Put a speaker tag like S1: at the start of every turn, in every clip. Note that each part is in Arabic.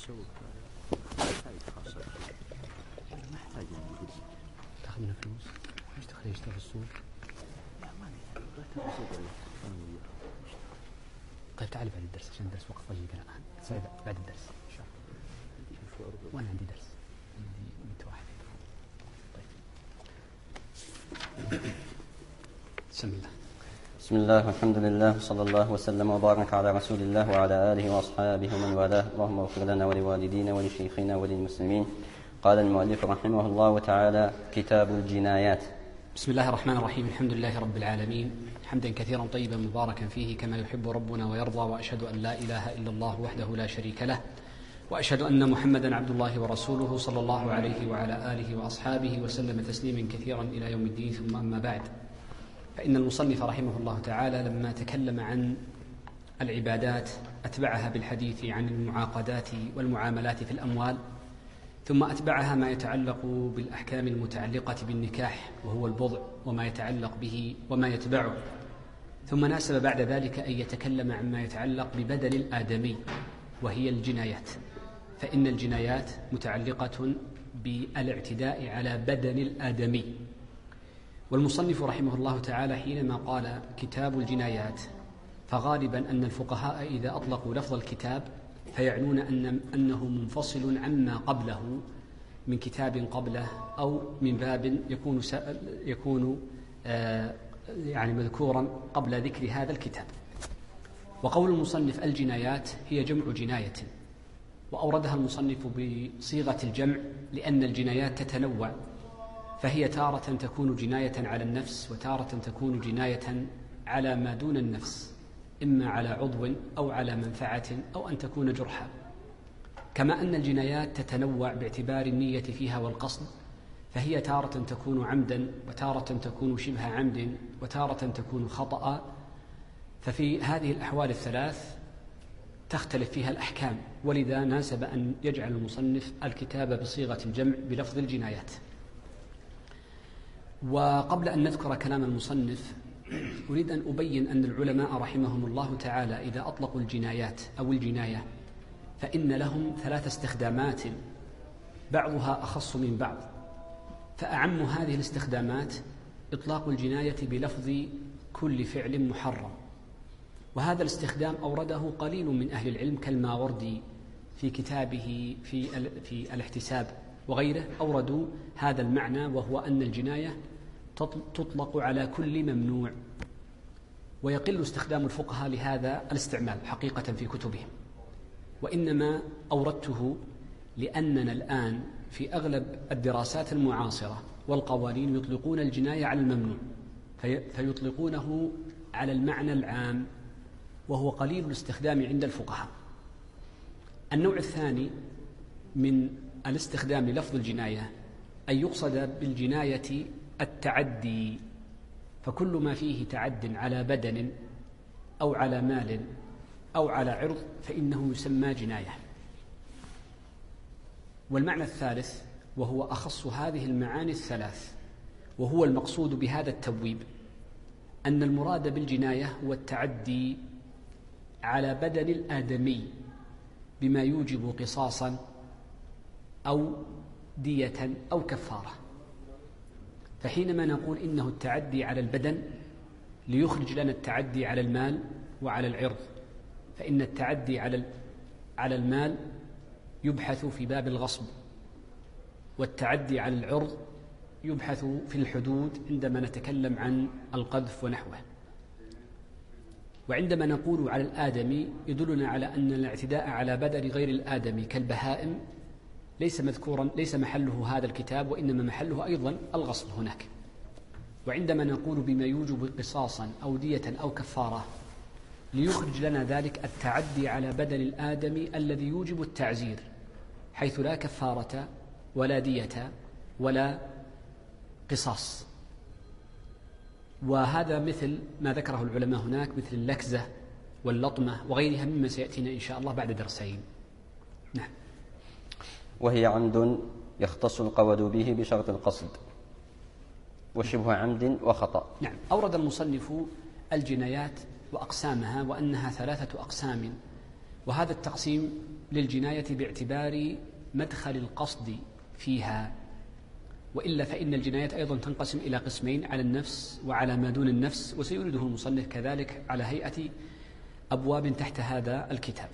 S1: السوق محتاج خاصة ما احتاج تاخذ منه فلوس ايش تخليه يشتغل في السوق؟ لا ما نحتاج لا تاخذ السوق. طيب تعال بعد الدرس عشان الدرس وقت طيب الآن سعيد بعد الدرس إن شاء الله. وأنا عندي درس عندي 100 واحد. طيب بسم الله.
S2: بسم الله والحمد لله صلى الله وسلم وبارك على رسول الله وعلى آله وأصحابه ومن والاه. اللهم اغفر لنا ولوالدينا ولشيخنا وللمسلمين. قال المؤلف رحمه الله تعالى: كتاب الجنايات.
S3: بسم الله الرحمن الرحيم. الحمد لله رب العالمين، حمدا كثيرا طيبا مباركا فيه كما يحب ربنا ويرضى، وأشهد أن لا إله إلا الله وحده لا شريك له، وأشهد أن محمدا عبد الله ورسوله صلى الله عليه وعلى آله وأصحابه وسلم تسليما كثيرا إلى يوم الدين. ثم أما بعد، فإن المصنف رحمه الله تعالى لما تكلم عن العبادات أتبعها بالحديث عن المعاقدات والمعاملات في الأموال، ثم أتبعها ما يتعلق بالأحكام المتعلقة بالنكاح وهو البضع وما يتعلق به وما يتبعه، ثم ناسب بعد ذلك أن يتكلم عما يتعلق ببدن الآدمي وهي الجنايات، فإن الجنايات متعلقة بالاعتداء على بدن الآدمي. والمصنف رحمه الله تعالى حينما قال كتاب الجنايات فغالبا أن الفقهاء إذا أطلقوا لفظ الكتاب فيعنون أنه منفصل عما قبله من كتاب قبله أو من باب يكون يعني مذكورا قبل ذكر هذا الكتاب. وقول المصنف الجنايات هي جمع جناية، وأوردها المصنف بصيغة الجمع لأن الجنايات تتنوع، فهي تارة تكون جناية على النفس وتارة تكون جناية على ما دون النفس، إما على عضو أو على منفعة أو أن تكون جرحا. كما أن الجنايات تتنوع باعتبار النية فيها والقصد، فهي تارة تكون عمدا وتارة تكون شبه عمد وتارة تكون خطأ، ففي هذه الأحوال الثلاث تختلف فيها الأحكام، ولذا ناسب أن يجعل المصنف الكتاب بصيغة الجمع بلفظ الجنايات. وقبل أن نذكر كلام المصنف أريد أن أبين أن العلماء رحمهم الله تعالى إذا أطلقوا الجنايات أو الجناية فإن لهم 3 استخدامات بعضها أخص من بعض، فأعم هذه الاستخدامات إطلاق الجناية بلفظ كل فعل محرم، وهذا الاستخدام أورده قليل من أهل العلم كالماوردي في كتابه في الاحتساب وغيره، أوردوا هذا المعنى، وهو أن الجناية تطلق على كل ممنوع، ويقل استخدام الفقهاء لهذا الاستعمال حقيقة في كتبهم، وإنما أوردته لأننا الآن في أغلب الدراسات المعاصرة والقوانين يطلقون الجناية على الممنوع، فيطلقونه على المعنى العام، وهو قليل الاستخدام عند الفقهاء. النوع الثاني من الاستخدام لفظ الجناية أن يقصد بالجناية التعدي، فكل ما فيه تعد على بدن أو على مال أو على عرض فإنه يسمى جناية. والمعنى الثالث وهو أخص هذه المعاني الثلاث، وهو المقصود بهذا التبويب، أن المراد بالجناية هو التعدي على بدن الآدمي بما يوجب قصاصا أو دية أو كفارة. فحينما نقول إنه التعدي على البدن ليخرج لنا التعدي على المال وعلى العرض، فإن التعدي على المال يبحث في باب الغصب، والتعدي على العرض يبحث في الحدود عندما نتكلم عن القذف ونحوه. وعندما نقول على الآدمي يدلنا على أن الاعتداء على بدن غير الآدمي كالبهائم ليس محله هذا الكتاب، وإنما محله أيضا الغصب هناك. وعندما نقول بما يوجب قصاصا أو دية أو كفارة ليخرج لنا ذلك التعدي على بدن الآدمي الذي يوجب التعزير، حيث لا كفارة ولا دية ولا قصاص. وهذا مثل ما ذكره العلماء هناك، مثل اللكزة واللطمة وغيرها مما سيأتينا إن شاء الله بعد درسين. نعم.
S2: وهي عمد يختص القود به بشرط القصد، وشبه عمد وخطأ.
S3: نعم. أورد المصنف الجنايات وأقسامها، وأنها 3 أقسام، وهذا التقسيم للجناية باعتبار مدخل القصد فيها، وإلا فإن الجناية أيضا تنقسم إلى قسمين: على النفس وعلى ما دون النفس، وسيورده المصنف كذلك على هيئة أبواب تحت هذا الكتاب.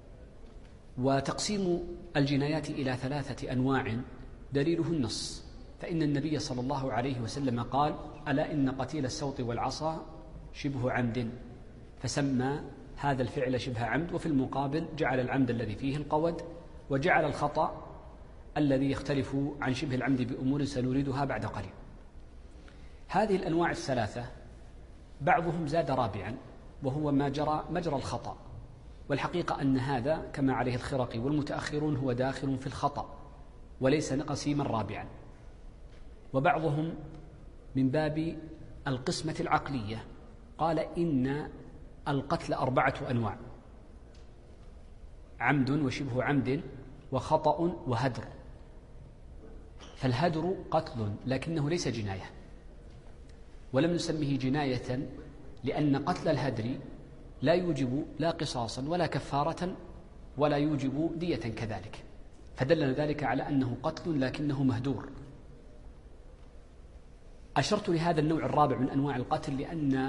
S3: وتقسيم الجنايات إلى 3 أنواع دليله النص، فإن النبي صلى الله عليه وسلم قال: ألا إن قتيل السوط والعصا شبه عمد، فسمى هذا الفعل شبه عمد. وفي المقابل جعل العمد الذي فيه القود، وجعل الخطأ الذي يختلف عن شبه العمد بأمور سنريدها بعد قليل. هذه الأنواع ال3 بعضهم زاد رابعا، وهو ما جرى مجرى الخطأ، والحقيقة أن هذا كما عليه الخرقي والمتأخرون هو داخل في الخطأ وليس قسيما رابعا. وبعضهم من باب القسمة العقلية قال إن القتل 4 أنواع: عمد وشبه عمد وخطأ وهدر. فالهدر قتل لكنه ليس جناية، ولم نسميه جناية لأن قتل الهدر لا يوجب لا قصاصا ولا كفارة ولا يوجب دية كذلك، فدلنا ذلك على أنه قتل لكنه مهدور. أشرت لهذا النوع الرابع من أنواع القتل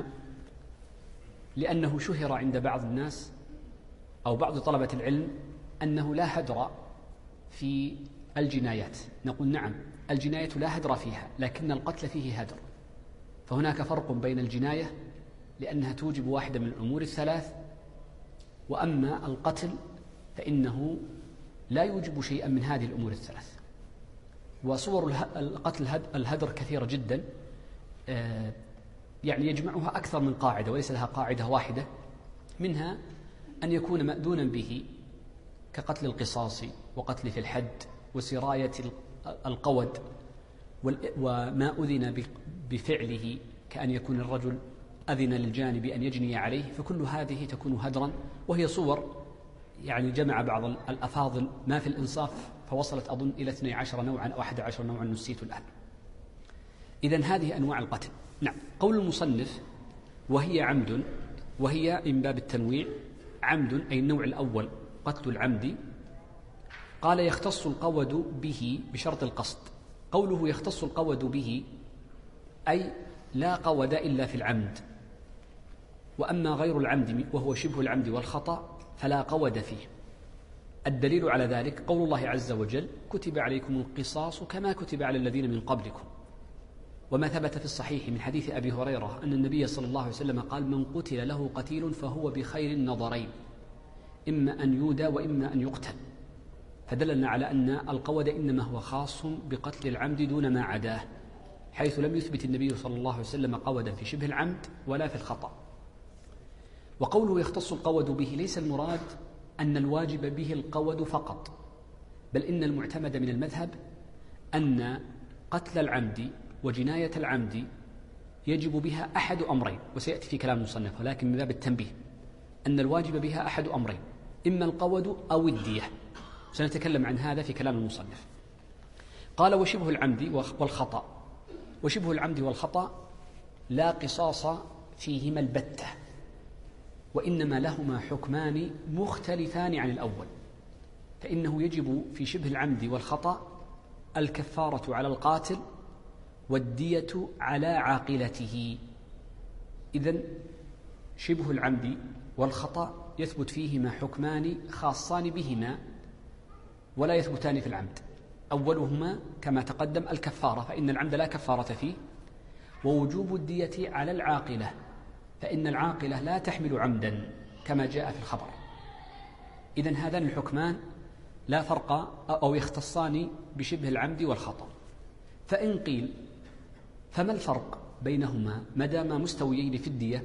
S3: لأنه شهر عند بعض الناس أو بعض طلبة العلم أنه لا هدر في الجنايات. نقول نعم، الجناية لا هدر فيها، لكن القتل فيه هدر. فهناك فرق بين الجناية لأنها توجب واحدة من الأمور ال3، وأما القتل فإنه لا يوجب شيئا من هذه الأمور ال3. وصور القتل الهدر كثيرة جدا، يعني يجمعها أكثر من قاعدة وليس لها قاعدة واحدة. منها أن يكون مأذونا به كقتل القصاص وقتل في الحد وسراية القود، وما أذن بفعله كأن يكون الرجل أذن للجانب أن يجني عليه، فكل هذه تكون هدرا، وهي صور يعني جمع بعض الأفاضل ما في الإنصاف فوصلت أظن إلى 12 نوعا أو 11 نوعا نسيت الآن. إذن هذه أنواع القتل. نعم، قول المصنف وهي عمد، وهي من باب التنويع. عمد أي النوع الأول قتل العمد. قال يختص القود به بشرط القصد. قوله يختص القود به أي لا قود إلا في العمد، وأما غير العمد وهو شبه العمد والخطأ فلا قود فيه. الدليل على ذلك قول الله عز وجل: كتب عليكم القصاص كما كتب على الذين من قبلكم. وما ثبت في الصحيح من حديث أبي هريرة أن النبي صلى الله عليه وسلم قال: من قتل له قتيل فهو بخير النظرين، إما أن يودى وإما أن يقتل. فدلنا على أن القود إنما هو خاص بقتل العمد دون ما عداه، حيث لم يثبت النبي صلى الله عليه وسلم قودا في شبه العمد ولا في الخطأ. وقوله يختص القود به ليس المراد أن الواجب به القود فقط، بل إن المعتمد من المذهب أن قتل العمد وجناية العمد يجب بها أحد أمرين، وسيأتي في كلام المصنف، ولكن من باب التنبيه أن الواجب بها أحد أمرين: إما القود أو الدية. سنتكلم عن هذا في كلام المصنف. قال: وشبه العمد والخطأ. وشبه العمد والخطأ لا قصاص فيهما البتة، وإنما لهما حكمان مختلفان عن الأول. فإنه يجب في شبه العمد والخطأ الكفارة على القاتل والدية على عاقلته. إذن شبه العمد والخطأ يثبت فيهما حكمان خاصان بهما ولا يثبتان في العمد. أولهما كما تقدم الكفارة، فإن العمد لا كفارة فيه، ووجوب الدية على العاقلة، فإن العاقلة لا تحمل عمدا كما جاء في الخبر. إذن هذان الحكمان لا فرق أو يختصان بشبه العمد والخطأ. فإن قيل فما الفرق بينهما ما دام مستويين في الدية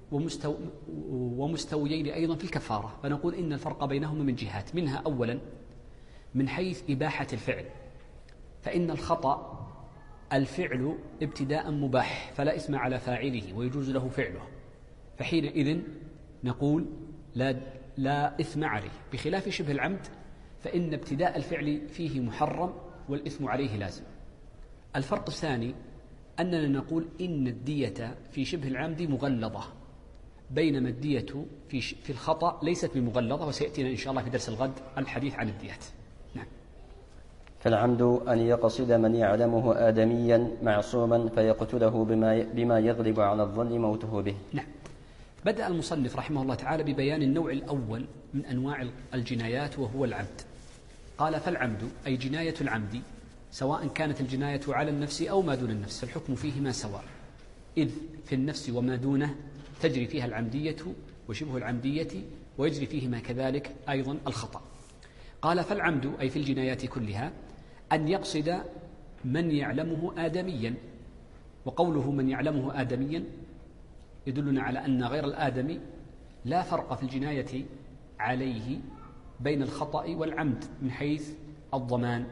S3: ومستويين أيضا في الكفارة؟ فنقول إن الفرق بينهما من جهات، منها أولا من حيث إباحة الفعل، فإن الخطأ الفعل ابتداء مباح فلا إثم على فاعله ويجوز له فعله، فحينئذ نقول لا إثم عليه، بخلاف شبه العمد فإن ابتداء الفعل فيه محرم والإثم عليه لازم. الفرق الثاني أننا نقول إن الدية في شبه العمد مغلظة، بينما الدية في الخطأ ليست بمغلظة، وسيأتينا إن شاء الله في درس الغد الحديث عن الديات. نعم.
S2: فالعمد أن يقصد من يعلمه آدميا معصوما فيقتله بما يغلب على الظن موته به.
S3: نعم. بدأ المصنف رحمه الله تعالى ببيان النوع الأول من أنواع الجنايات وهو العمد. قال: فالعمد أي جناية العمد، سواء كانت الجناية على النفس أو ما دون النفس، فالحكم فيهما سواء، إذ في النفس وما دونه تجري فيها العمدية وشبه العمدية، ويجري فيهما كذلك أيضا الخطأ. قال: فالعمد أي في الجنايات كلها أن يقصد من يعلمه آدميا. وقوله من يعلمه آدميا يدلنا على أن غير الآدمي لا فرق في الجناية عليه بين الخطأ والعمد من حيث الضمان،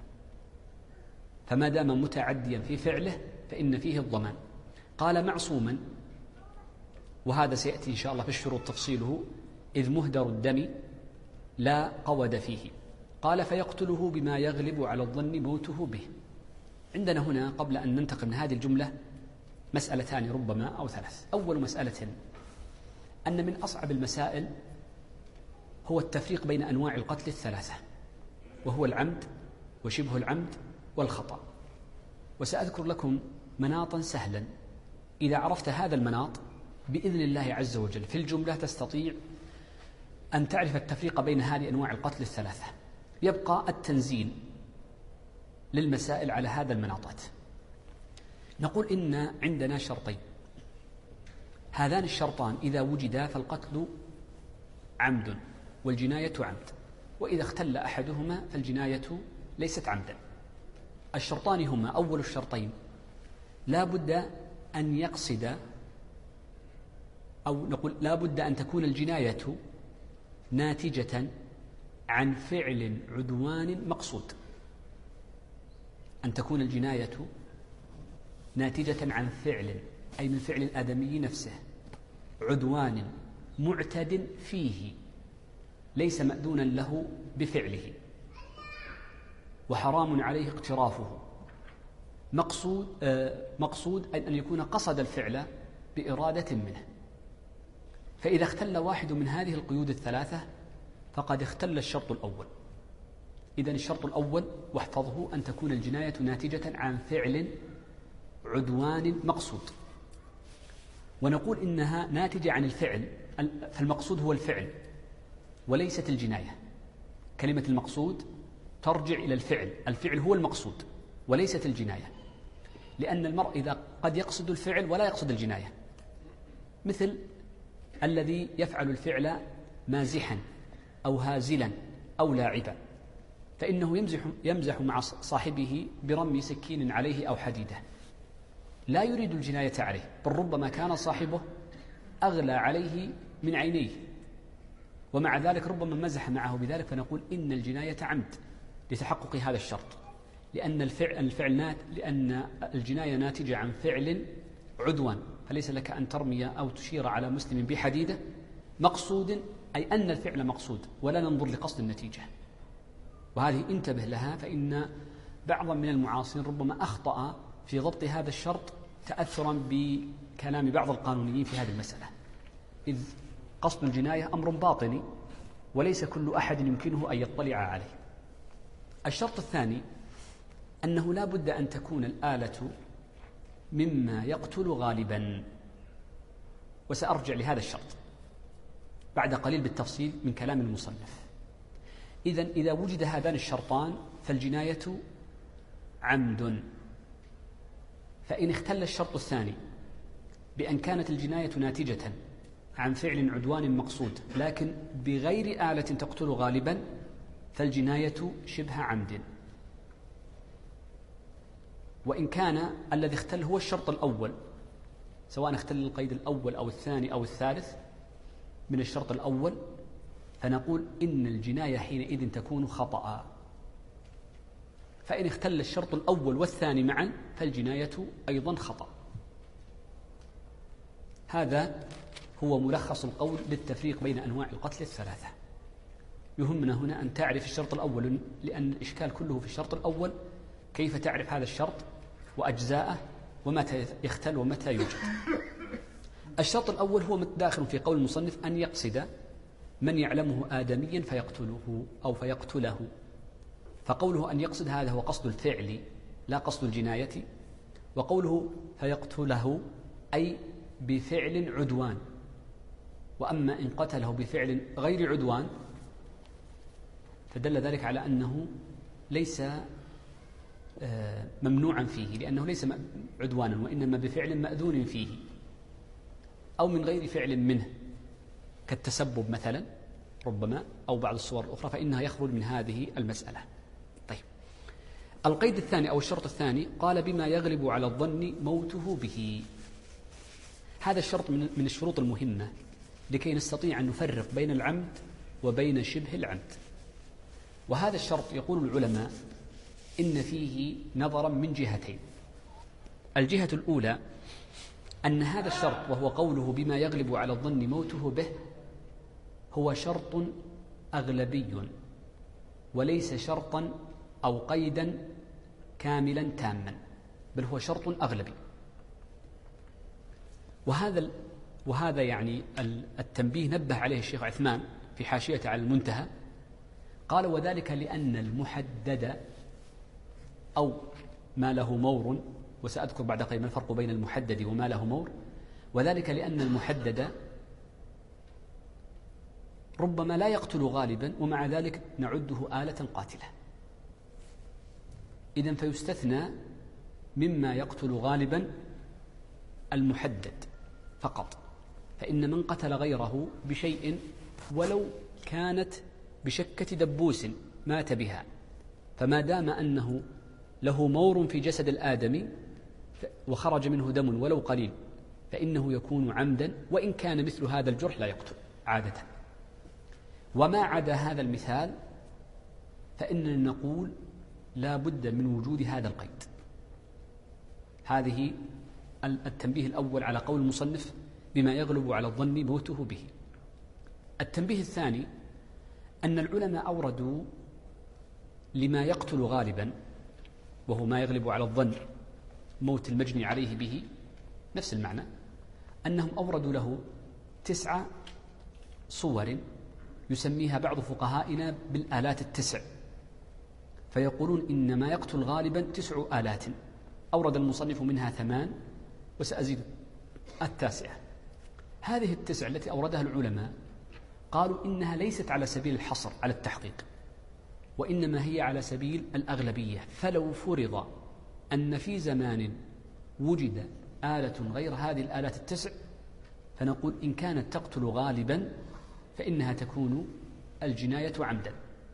S3: فما دام متعديا في فعله فإن فيه الضمان. قال: معصوما، وهذا سيأتي إن شاء الله في الشروط تفصيله، إذ مهدر الدم لا قود فيه. قال: فيقتله بما يغلب على الظن موته به. عندنا هنا قبل أن ننتقل من هذه الجملة مسألتان ربما أو ثلاث. أول مسألة أن من أصعب المسائل هو التفريق بين أنواع القتل الثلاثة، وهو العمد وشبه العمد والخطأ. وسأذكر لكم مناطا سهلا، إذا عرفت هذا المناط بإذن الله عز وجل في الجملة تستطيع أن تعرف التفريق بين هذه أنواع القتل الثلاثة. يبقى التنزيل للمسائل على هذا المناطات. نقول إن عندنا شرطين، هذان الشرطان إذا وجدا فالقتل عمد والجناية عمد، وإذا اختل أحدهما فالجناية ليست عمدا. الشرطان هما: أول الشرطين لا بد أن يقصد، أو نقول لا بد أن تكون الجناية ناتجة عن فعل عدوان مقصود. أن تكون الجناية ناتجة عن فعل، أي من فعل الآدمي نفسه، عدوان معتد فيه ليس مأذونا له بفعله، وحرام عليه اقترافه. مقصود أن يكون قصد الفعل بإرادة منه. فإذا اختل واحد من هذه القيود الثلاثة فقد اختل الشرط الأول. إذن الشرط الأول واحفظه أن تكون الجناية ناتجة عن فعل عدوان مقصود. ونقول إنها ناتجة عن الفعل، فالمقصود هو الفعل وليست الجناية. كلمة المقصود ترجع إلى الفعل، الفعل هو المقصود وليست الجناية، لأن المرء إذا قد يقصد الفعل ولا يقصد الجناية، مثل الذي يفعل الفعل مازحا أو هازلا أو لاعبا، فإنه يمزح مع صاحبه برمي سكين عليه أو حديدة، لا يريد الجناية عليه، بل ربما كان صاحبه أغلى عليه من عينيه، ومع ذلك ربما مزح معه بذلك، فنقول إن الجناية عمد لتحقق هذا الشرط، لأن لأن الجناية ناتجة عن فعل عدوان، فليس لك أن ترمي أو تشير على مسلم بحديدة مقصود، أي أن الفعل مقصود ولا ننظر لقصد النتيجة. وهذه انتبه لها، فإن بعضا من المعاصرين ربما أخطأ في ضبط هذا الشرط تأثرا بكلام بعض القانونيين في هذه المسألة، إذ قصد الجناية أمر باطني وليس كل أحد يمكنه أن يطلع عليه. الشرط الثاني أنه لا بد أن تكون الآلة مما يقتل غالبا، وسأرجع لهذا الشرط بعد قليل بالتفصيل من كلام المصنف. إذا وجد هذان الشرطان فالجناية عمد. فإن اختل الشرط الثاني بأن كانت الجناية ناتجة عن فعل عدوان مقصود لكن بغير آلة تقتل غالبا فالجناية شبه عمد. وإن كان الذي اختل هو الشرط الأول، سواء اختل القيد الأول أو الثاني أو الثالث من الشرط الأول، فنقول إن الجناية حينئذ تكون خطأ. فإن اختل الشرط الأول والثاني معا فالجناية أيضا خطأ. هذا هو ملخص القول بالتفريق بين أنواع القتل الثلاثة. يهمنا هنا أن تعرف الشرط الأول، لأن الإشكال كله في الشرط الأول، كيف تعرف هذا الشرط وأجزاءه ومتى يختل ومتى يوجد. الشرط الأول هو داخل في قول المصنف أن يقصد من يعلمه آدميا فيقتله أو فيقتله. فقوله أن يقصد هذا هو قصد الفعل لا قصد الجناية، وقوله فيقتله أي بفعل عدوان. وأما إن قتله بفعل غير عدوان فدل ذلك على أنه ليس ممنوعا فيه، لأنه ليس عدوانا وإنما بفعل مأذون فيه أو من غير فعل منه كالتسبب مثلا ربما أو بعض الصور الأخرى، فإنها يخرج من هذه المسألة. طيب، القيد الثاني أو الشرط الثاني قال بما يغلب على الظن موته به. هذا الشرط من الشروط المهمة لكي نستطيع أن نفرق بين العمد وبين شبه العمد. وهذا الشرط يقول العلماء إن فيه نظرا من جهتين. الجهة الأولى أن هذا الشرط وهو قوله بما يغلب على الظن موته به هو شرط أغلبي وليس شرطا أو قيدا كاملا تاما، بل هو شرط أغلبي. وهذا يعني التنبيه نبه عليه الشيخ عثمان في حاشية على المنتهى، قال وذلك لأن المحدد أو ما له مور، وسأذكر بعد قليل ما الفرق بين المحدد وما له مور، وذلك لأن المحدد ربما لا يقتل غالبا ومع ذلك نعده آلة قاتلة. إذن فيستثنى مما يقتل غالبا المحدد فقط، فإن من قتل غيره بشيء ولو كانت بشكة دبوس مات بها، فما دام أنه له مور في جسد الآدمي وخرج منه دم ولو قليل فإنه يكون عمدا، وإن كان مثل هذا الجرح لا يقتل عادة. وما عدا هذا المثال فإننا نقول لا بد من وجود هذا القيد. هذه التنبيه الأول على قول المصنف بما يغلب على الظن موته به. التنبيه الثاني أن العلماء أوردوا لما يقتل غالبا وهو ما يغلب على الظن موت المجني عليه به نفس المعنى، أنهم أوردوا له 9 صور يسميها بعض فقهائنا بالآلات ال9، فيقولون إن ما يقتل غالبا 9 آلات. أورد المصنف منها 8 وسأزيد 9. هذه ال9 التي أوردها العلماء قالوا إنها ليست على سبيل الحصر على التحقيق، وإنما هي على سبيل الأغلبية. فلو فرض أن في زمان وجد آلة غير هذه الآلات ال9 فنقول إن كانت تقتل غالبا فإنها تكون الجناية عمدا،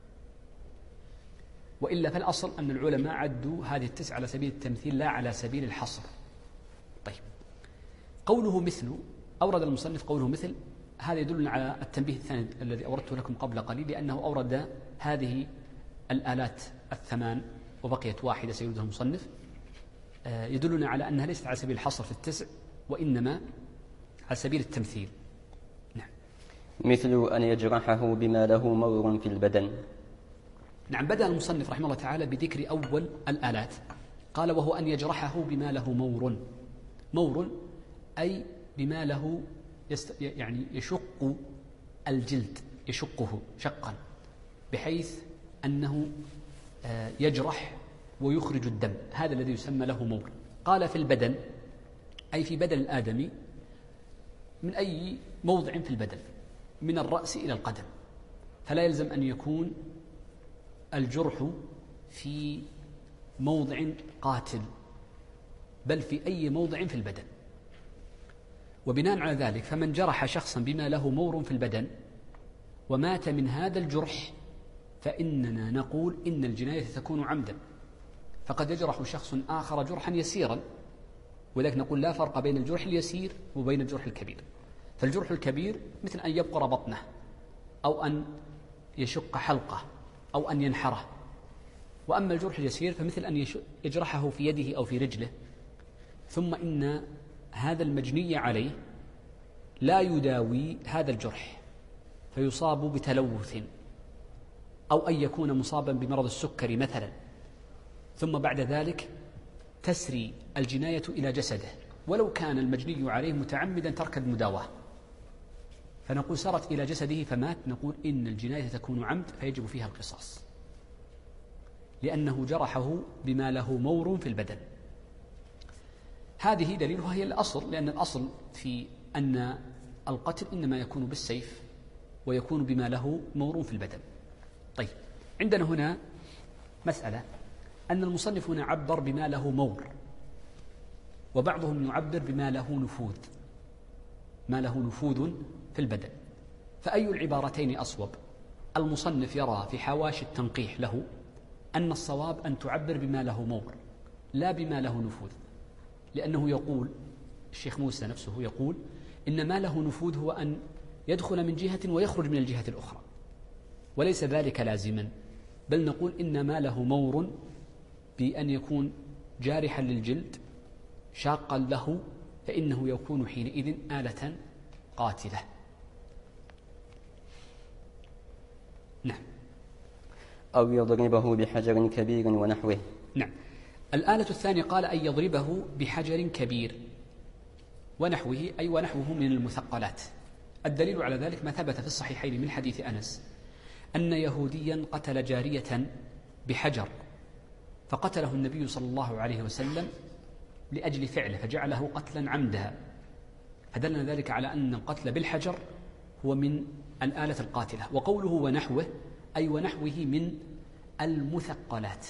S3: وإلا فالأصل أن العلماء عدوا هذه ال9 على سبيل التمثيل لا على سبيل الحصر. طيب، قوله مثل، أورد المصنف قوله مثل، هذا يدلنا على التنبيه الثاني الذي أوردته لكم قبل قليل، لأنه أورد هذه الآلات ال8 وبقيت واحدة سيردها المصنف، يدلنا على أنها ليست على سبيل الحصر في ال9 وإنما على سبيل التمثيل. نعم.
S2: مثل أن يجرحه بما له مور في البدن.
S3: نعم، بدأ المصنف رحمه الله تعالى بذكر أول الآلات، قال وهو أن يجرحه بما له مور. مور أي بما له يعني يشق الجلد، يشقه شقا بحيث أنه يجرح ويخرج الدم، هذا الذي يسمى له مور. قال في البدن أي في بدن الآدمي، من أي موضع في البدن من الرأس إلى القدم، فلا يلزم أن يكون الجرح في موضع قاتل بل في أي موضع في البدن. وبناء على ذلك فمن جرح شخصا بما له مور في البدن ومات من هذا الجرح فإننا نقول إن الجناية تكون عمدا. فقد يجرح شخص آخر جرحا يسيرا، ولذلك نقول لا فرق بين الجرح اليسير وبين الجرح الكبير. فالجرح الكبير مثل أن يبقر بطنه أو أن يشق حلقه أو أن ينحره، وأما الجرح اليسير فمثل أن يجرحه في يده أو في رجله، ثم إن هذا المجني عليه لا يداوي هذا الجرح فيصاب بتلوث، أو أن يكون مصابا بمرض السكري مثلا، ثم بعد ذلك تسري الجناية إلى جسده ولو كان المجني عليه متعمدا ترك المداواة، فنقول سرت إلى جسده فمات، نقول إن الجناية تكون عمد فيجب فيها القصاص، لأنه جرحه بما له مور في البدن. هذه دليلها هي الأصل، لأن الأصل في أن القتل إنما يكون بالسيف ويكون بما له مور في البدن. طيب، عندنا هنا مسألة أن المصنف هنا عبر بما له مور، وبعضهم يعبر بما له نفوذ، ما له نفوذ في البدن، فأي العبارتين أصوب؟ المصنف يرى في حواشي التنقيح له أن الصواب أن تعبر بما له مور لا بما له نفوذ، لأنه يقول الشيخ موسى نفسه يقول إن ما له نفوذ هو أن يدخل من جهة ويخرج من الجهة الأخرى، وليس ذلك لازما، بل نقول إن ما له مور بأن يكون جارحا للجلد شاقا له، فإنه يكون حينئذ آلة قاتلة. نعم.
S2: أو يضربه بحجر كبير ونحوه.
S3: نعم. الآلة الثانية قال أن يضربه بحجر كبير ونحوه، أي ونحوه من المثقلات. الدليل على ذلك ما ثبت في الصحيحين من حديث أنس أن يهوديا قتل جارية بحجر، فقتله النبي صلى الله عليه وسلم لأجل فعله، فجعله قتلا عمدا، فدلنا ذلك على أن القتل بالحجر هو من الآلة القاتلة. وقوله ونحوه أي ونحوه من المثقلات.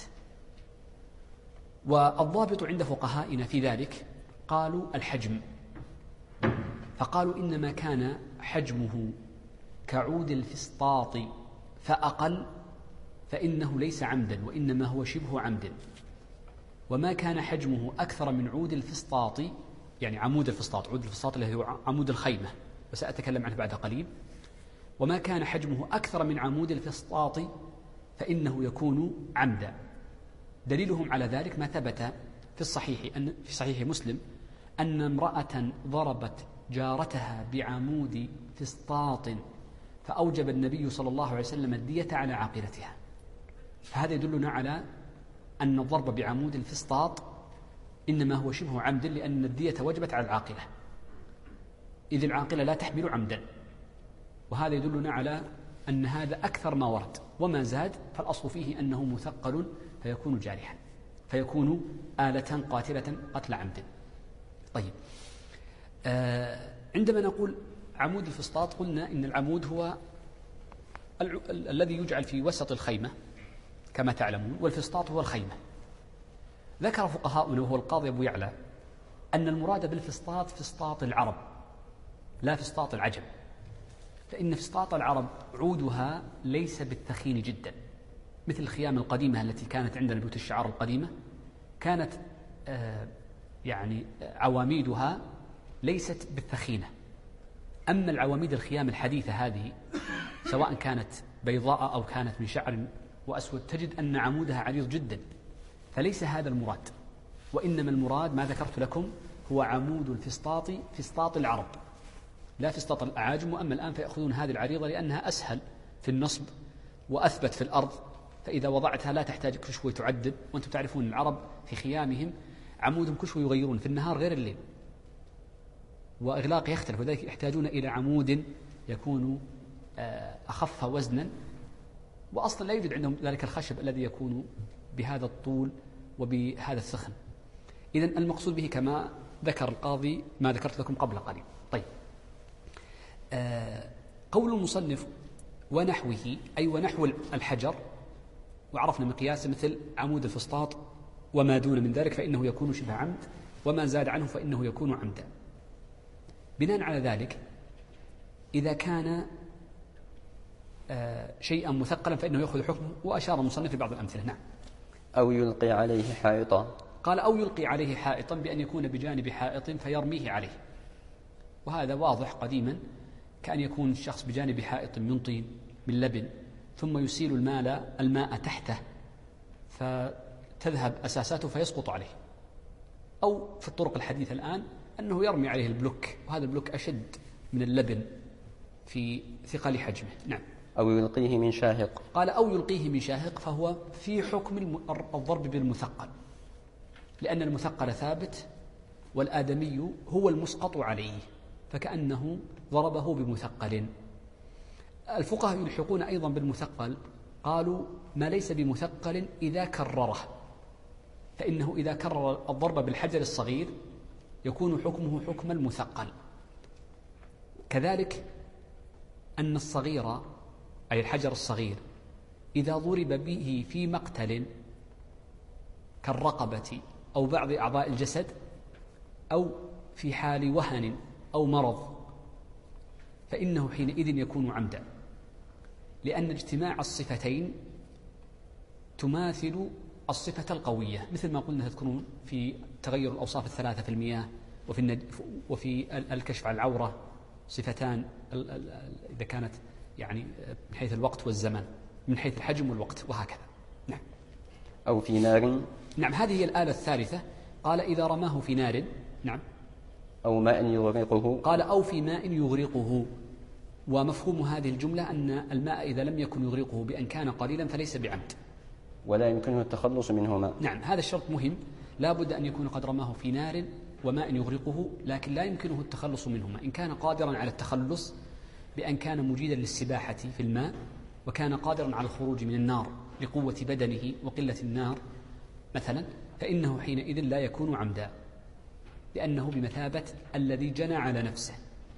S3: والضابط عند فقهائنا في ذلك قالوا الحجم، فقالوا إنما كان حجمه كعود الفسطاط فأقل فإنه ليس عمدا، وإنما هو شبه عمد. وما كان حجمه أكثر من عود الفسطاط، يعني عمود الفسطاط، عود الفسطاط الذي هو عمود الخيمة، وسأتكلم عنه بعد قليل. وما كان حجمه أكثر من عمود الفسطاط فإنه يكون عمدا. دليلهم على ذلك ما ثبت في الصحيح في صحيح مسلم أن امرأة ضربت جارتها بعمود فسطاط فأوجب النبي صلى الله عليه وسلم الدية على عاقلتها. فهذا يدلنا على أن الضرب بعمود الفسطاط إنما هو شبه عمد، لأن الدية وجبت على العاقلة، إذ العاقلة لا تحمل عمدا. وهذا يدلنا على أن هذا أكثر ما ورد، وما زاد فالأصل فيه أنه مثقل فيكون جارحا، فيكون آلة قاتلة قتل عمد. طيب، عندما نقول عمود الفسطاط قلنا إن العمود هو الذي يجعل في وسط الخيمة كما تعلمون، والفسطاط هو الخيمة. ذكر فقهاؤنا وهو القاضي أبو يعلى أن المراد بالفسطاط فسطاط العرب لا فسطاط العجم، فإن فسطاط العرب عودها ليس بالثخين جدا، مثل الخيام القديمة التي كانت عندنا بيوت الشعار القديمة، كانت يعني عواميدها ليست بالثخينة. أما العواميد الخيام الحديثة هذه سواء كانت بيضاء أو كانت من شعر وأسود تجد أن عمودها عريض جدا، فليس هذا المراد، وإنما المراد ما ذكرت لكم هو عمود الفسطاط فسطاط العرب لا فسطاط الأعاجم. وأما الآن فيأخذون هذه العريضة لأنها أسهل في النصب وأثبت في الأرض، فإذا وضعتها لا تحتاج كل شوي تعدل. وأنتم تعرفون العرب في خيامهم عمودهم كل شوي يغيرون في النهار غير الليل، وإغلاق يختلف، وذلك يحتاجون إلى عمود يكون أخف وزنا، وأصلا لا يوجد عندهم ذلك الخشب الذي يكون بهذا الطول وبهذا الثخن. إذن المقصود به كما ذكر القاضي ما ذكرت لكم قبل قليل. طيب، قول المصنف ونحوه أي ونحو الحجر، وعرفنا مقياس مثل عمود الفسطاط وما دون من ذلك فإنه يكون شبه عمد، وما زاد عنه فإنه يكون عمدا. بناء على ذلك إذا كان شيئا مثقلا فإنه يأخذ حكمه، وأشار المصنف لبعض الأمثلة. نعم.
S2: أو يلقي عليه حائطا.
S3: قال أو يلقي عليه حائطا بأن يكون بجانب حائط فيرميه عليه، وهذا واضح قديما، كأن يكون الشخص بجانب حائط من طين من لبن ثم يسيل الماء تحته فتذهب أساساته فيسقط عليه، أو في الطرق الحديثة الآن أنه يرمي عليه البلوك، وهذا البلوك أشد من اللبن في ثقل حجمه. نعم.
S2: أو يلقيه من شاهق.
S3: قال أو يلقيه من شاهق، فهو في حكم الضرب بالمثقل، لأن المثقل ثابت والآدمي هو المسقط عليه، فكأنه ضربه بمثقل. الفقهاء يلحقون أيضا بالمثقل، قالوا ما ليس بمثقل إذا كرره، فإنه إذا كرر الضرب بالحجر الصغير يكون حكمه حكم المثقل. كذلك أن الصغير أي الحجر الصغير إذا ضرب به في مقتل كالرقبة أو بعض أعضاء الجسد أو في حال وهن أو مرض فإنه حينئذ يكون عمدا، لأن اجتماع الصفتين تماثل الصفة القوية، مثل ما قلنا تذكرون في تغير الأوصاف الثلاثة في المياه وفي الكشف عن العورة صفتان إذا كانت يعني من حيث الوقت والزمن، من حيث الحجم والوقت، وهكذا. نعم.
S2: أو في نار.
S3: نعم، هذه هي الآلة الثالثة. قال إذا رماه في نار. نعم.
S2: أو ماء يغرقه.
S3: قال أو في ماء يغرقه، ومفهوم هذه الجملة أن الماء إذا لم يكن يغرقه بأن كان قليلا فليس بعمد،
S2: ولا يمكنه التخلص منهما.
S3: نعم، هذا الشرط مهم، لا بد أن يكون قد رماه في نار وماء يغرقه، لكن لا يمكنه التخلص منهما. إن كان قادرا على التخلص بأن كان مجيدا للسباحة في الماء وكان قادرا على الخروج من النار لقوة بدنه وقلة النار مثلا، فإنه حينئذ لا يكون عمدا، لأنه بمثابة الذي جنى على نفسه.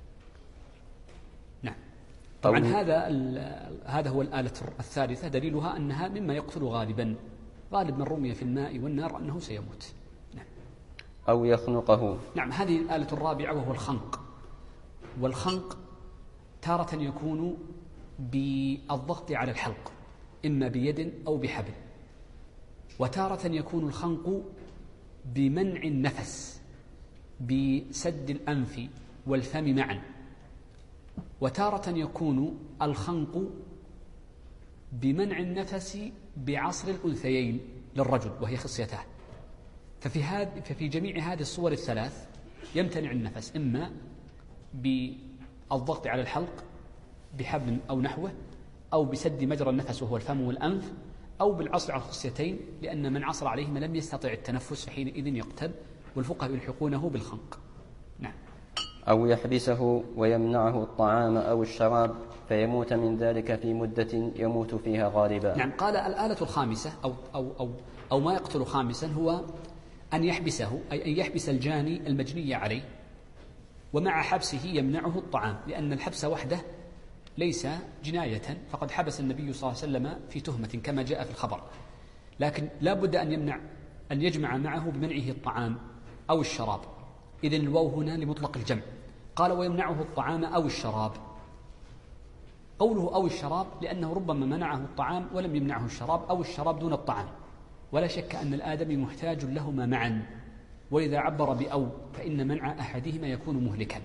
S3: نعم. طبعا هذا هو الآلة الثالثة، دليلها أنها مما يقتل غالبا، غالب من رمي في الماء والنار أنه سيموت. نعم.
S2: أو يخنقه.
S3: نعم، هذه الآلة الرابعة وهو الخنق. والخنق تارة يكون بالضغط على الحلق إما بيد أو بحبل، وتارة يكون الخنق بمنع النفس بسد الأنف والفم معا، وتارة يكون الخنق بمنع النفس بعصر الأنثيين للرجل وهي خصيته. ففي جميع هذه الصور الثلاث يمتنع النفس إما بالضغط على الحلق بحبل أو نحوه، أو بسد مجرى النفس وهو الفم والأنف، أو بالعصر على الخصيتين، لأن من عصر عليهما لم يستطع التنفس فحينئذ يقتل، والفقهاء يلحقونه بالخنق. نعم.
S2: أو يحبسه ويمنعه الطعام أو الشراب فيموت من ذلك في مدة يموت فيها غالبا.
S3: نعم. قال الآلة الخامسة أو ما يقتل خامسا هو أن يحبسه، أي أن يحبس الجاني المجني عليه، ومع حبسه يمنعه الطعام، لأن الحبس وحده ليس جناية، فقد حبس النبي صلى الله عليه وسلم في تهمة كما جاء في الخبر، لكن لا بد أن يجمع معه بمنعه الطعام أو الشراب، إذن الواو هنا لمطلق الجمع. قال ويمنعه الطعام أو الشراب. قوله أو الشراب لأنه ربما منعه الطعام ولم يمنعه الشراب، أو الشراب دون الطعام، ولا شك أن الآدمي محتاج لهما معا، وإذا عبر بأو فإن منع أحدهما يكون مهلكا.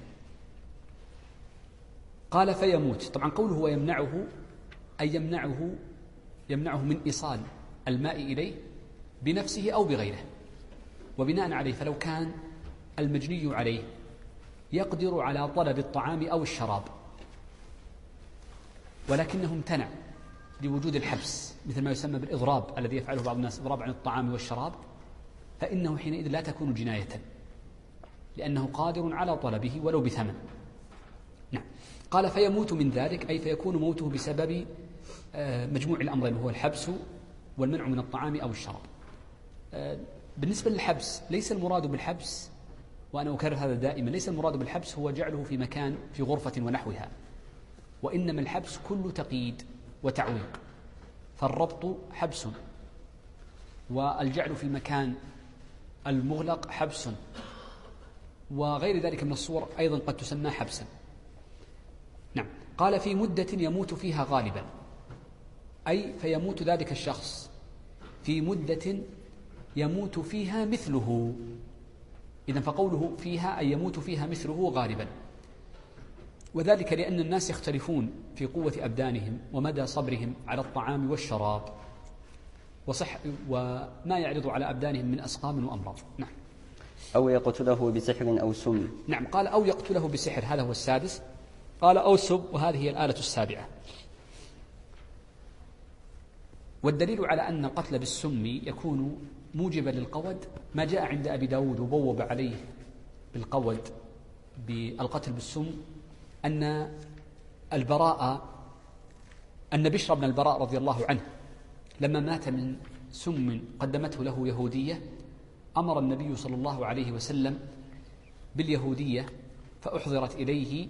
S3: قال فيموت. طبعا قوله ويمنعه أي يمنعه من إيصال الماء إليه بنفسه أو بغيره، وبناء عليه فلو كان المجني عليه يقدر على طلب الطعام أو الشراب ولكنه امتنع لوجود الحبس، مثل ما يسمى بالإضراب الذي يفعله بعض الناس، إضراب عن الطعام والشراب، فإنه حينئذ لا تكون جناية، لأنه قادر على طلبه ولو بثمن. نعم. قال فيموت من ذلك، أي فيكون موته بسبب مجموع الأمرين، وهو الحبس والمنع من الطعام أو الشراب. بالنسبة للحبس ليس المراد بالحبس، وأنا أكرر هذا دائما، ليس المراد بالحبس هو جعله في مكان في غرفة ونحوها، وإنما الحبس كل تقييد وتعويق، فالربط حبس، والجعل في المكان المغلق حبس، وغير ذلك من الصور أيضا قد تسمى حبسا. نعم. قال في مدة يموت فيها غالبا، أي فيموت ذلك الشخص في مدة يموت فيها مثله. إذن فقوله فيها أي يموت فيها مثله غالبا، وذلك لأن الناس يختلفون في قوة أبدانهم ومدى صبرهم على الطعام والشراب وما يعرض على أبدانهم من أسقام وأمراض. نعم.
S2: أو يقتله بسحر أو سم.
S3: نعم. قال أو يقتله بسحر، هذا هو السادس. قال أو سب، وهذه هي الآلة السابعة. والدليل على أن القتل بالسم يكون موجبا للقود ما جاء عند أبي داود وبوب عليه بالقود بالقتل بالسم أن بشر بن البراء رضي الله عنه لما مات من سم قدمته له يهودية أمر النبي صلى الله عليه وسلم باليهودية فأحضرت إليه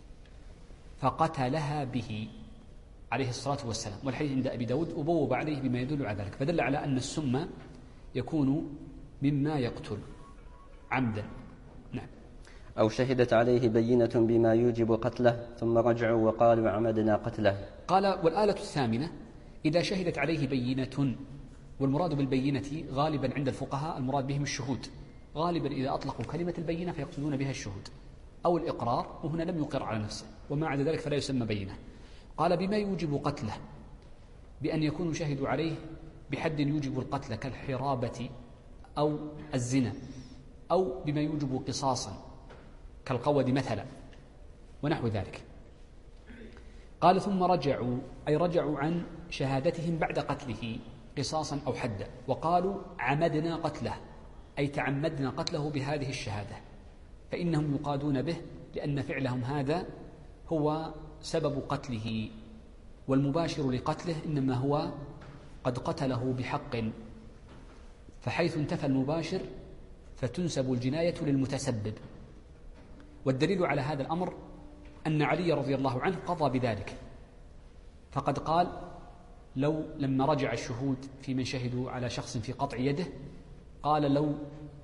S3: فقتلها به عليه الصلاة والسلام، والحديث عند أبي داود وبوب عليه بما يدل على ذلك، فدل على أن السم يكون مما يقتل عمدا. نعم.
S2: أو شهدت عليه بينة بما يوجب قتله ثم رجعوا وقالوا عمدنا قتله.
S3: قال والآلة الثامنة إذا شهدت عليه بينة، والمراد بالبينة غالبا عند الفقهاء المراد بهم الشهود، غالبا إذا أطلقوا كلمة البينة فيقصدون بها الشهود أو الإقرار، وهنا لم يقر على نفسه وما عدا ذلك فلا يسمى بينة. قال بما يوجب قتله، بأن يكونوا شهدوا عليه بحد يوجب القتل كالحرابة أو الزنا، أو بما يوجب قصاصا كالقود مثلا ونحو ذلك. قال ثم رجعوا، أي رجعوا عن شهادتهم بعد قتله قصاصا أو حدا، وقالوا عمدنا قتله، أي تعمدنا قتله بهذه الشهادة، فإنهم يقادون به لأن فعلهم هذا هو سبب قتله، والمباشر لقتله إنما هو قد قتله بحق، فحيث انتفى المباشر فتنسب الجناية للمتسبب. والدليل على هذا الأمر أن علي رضي الله عنه قضى بذلك، فقد قال لو لما رجع الشهود في من شهدوا على شخص في قطع يده، قال لو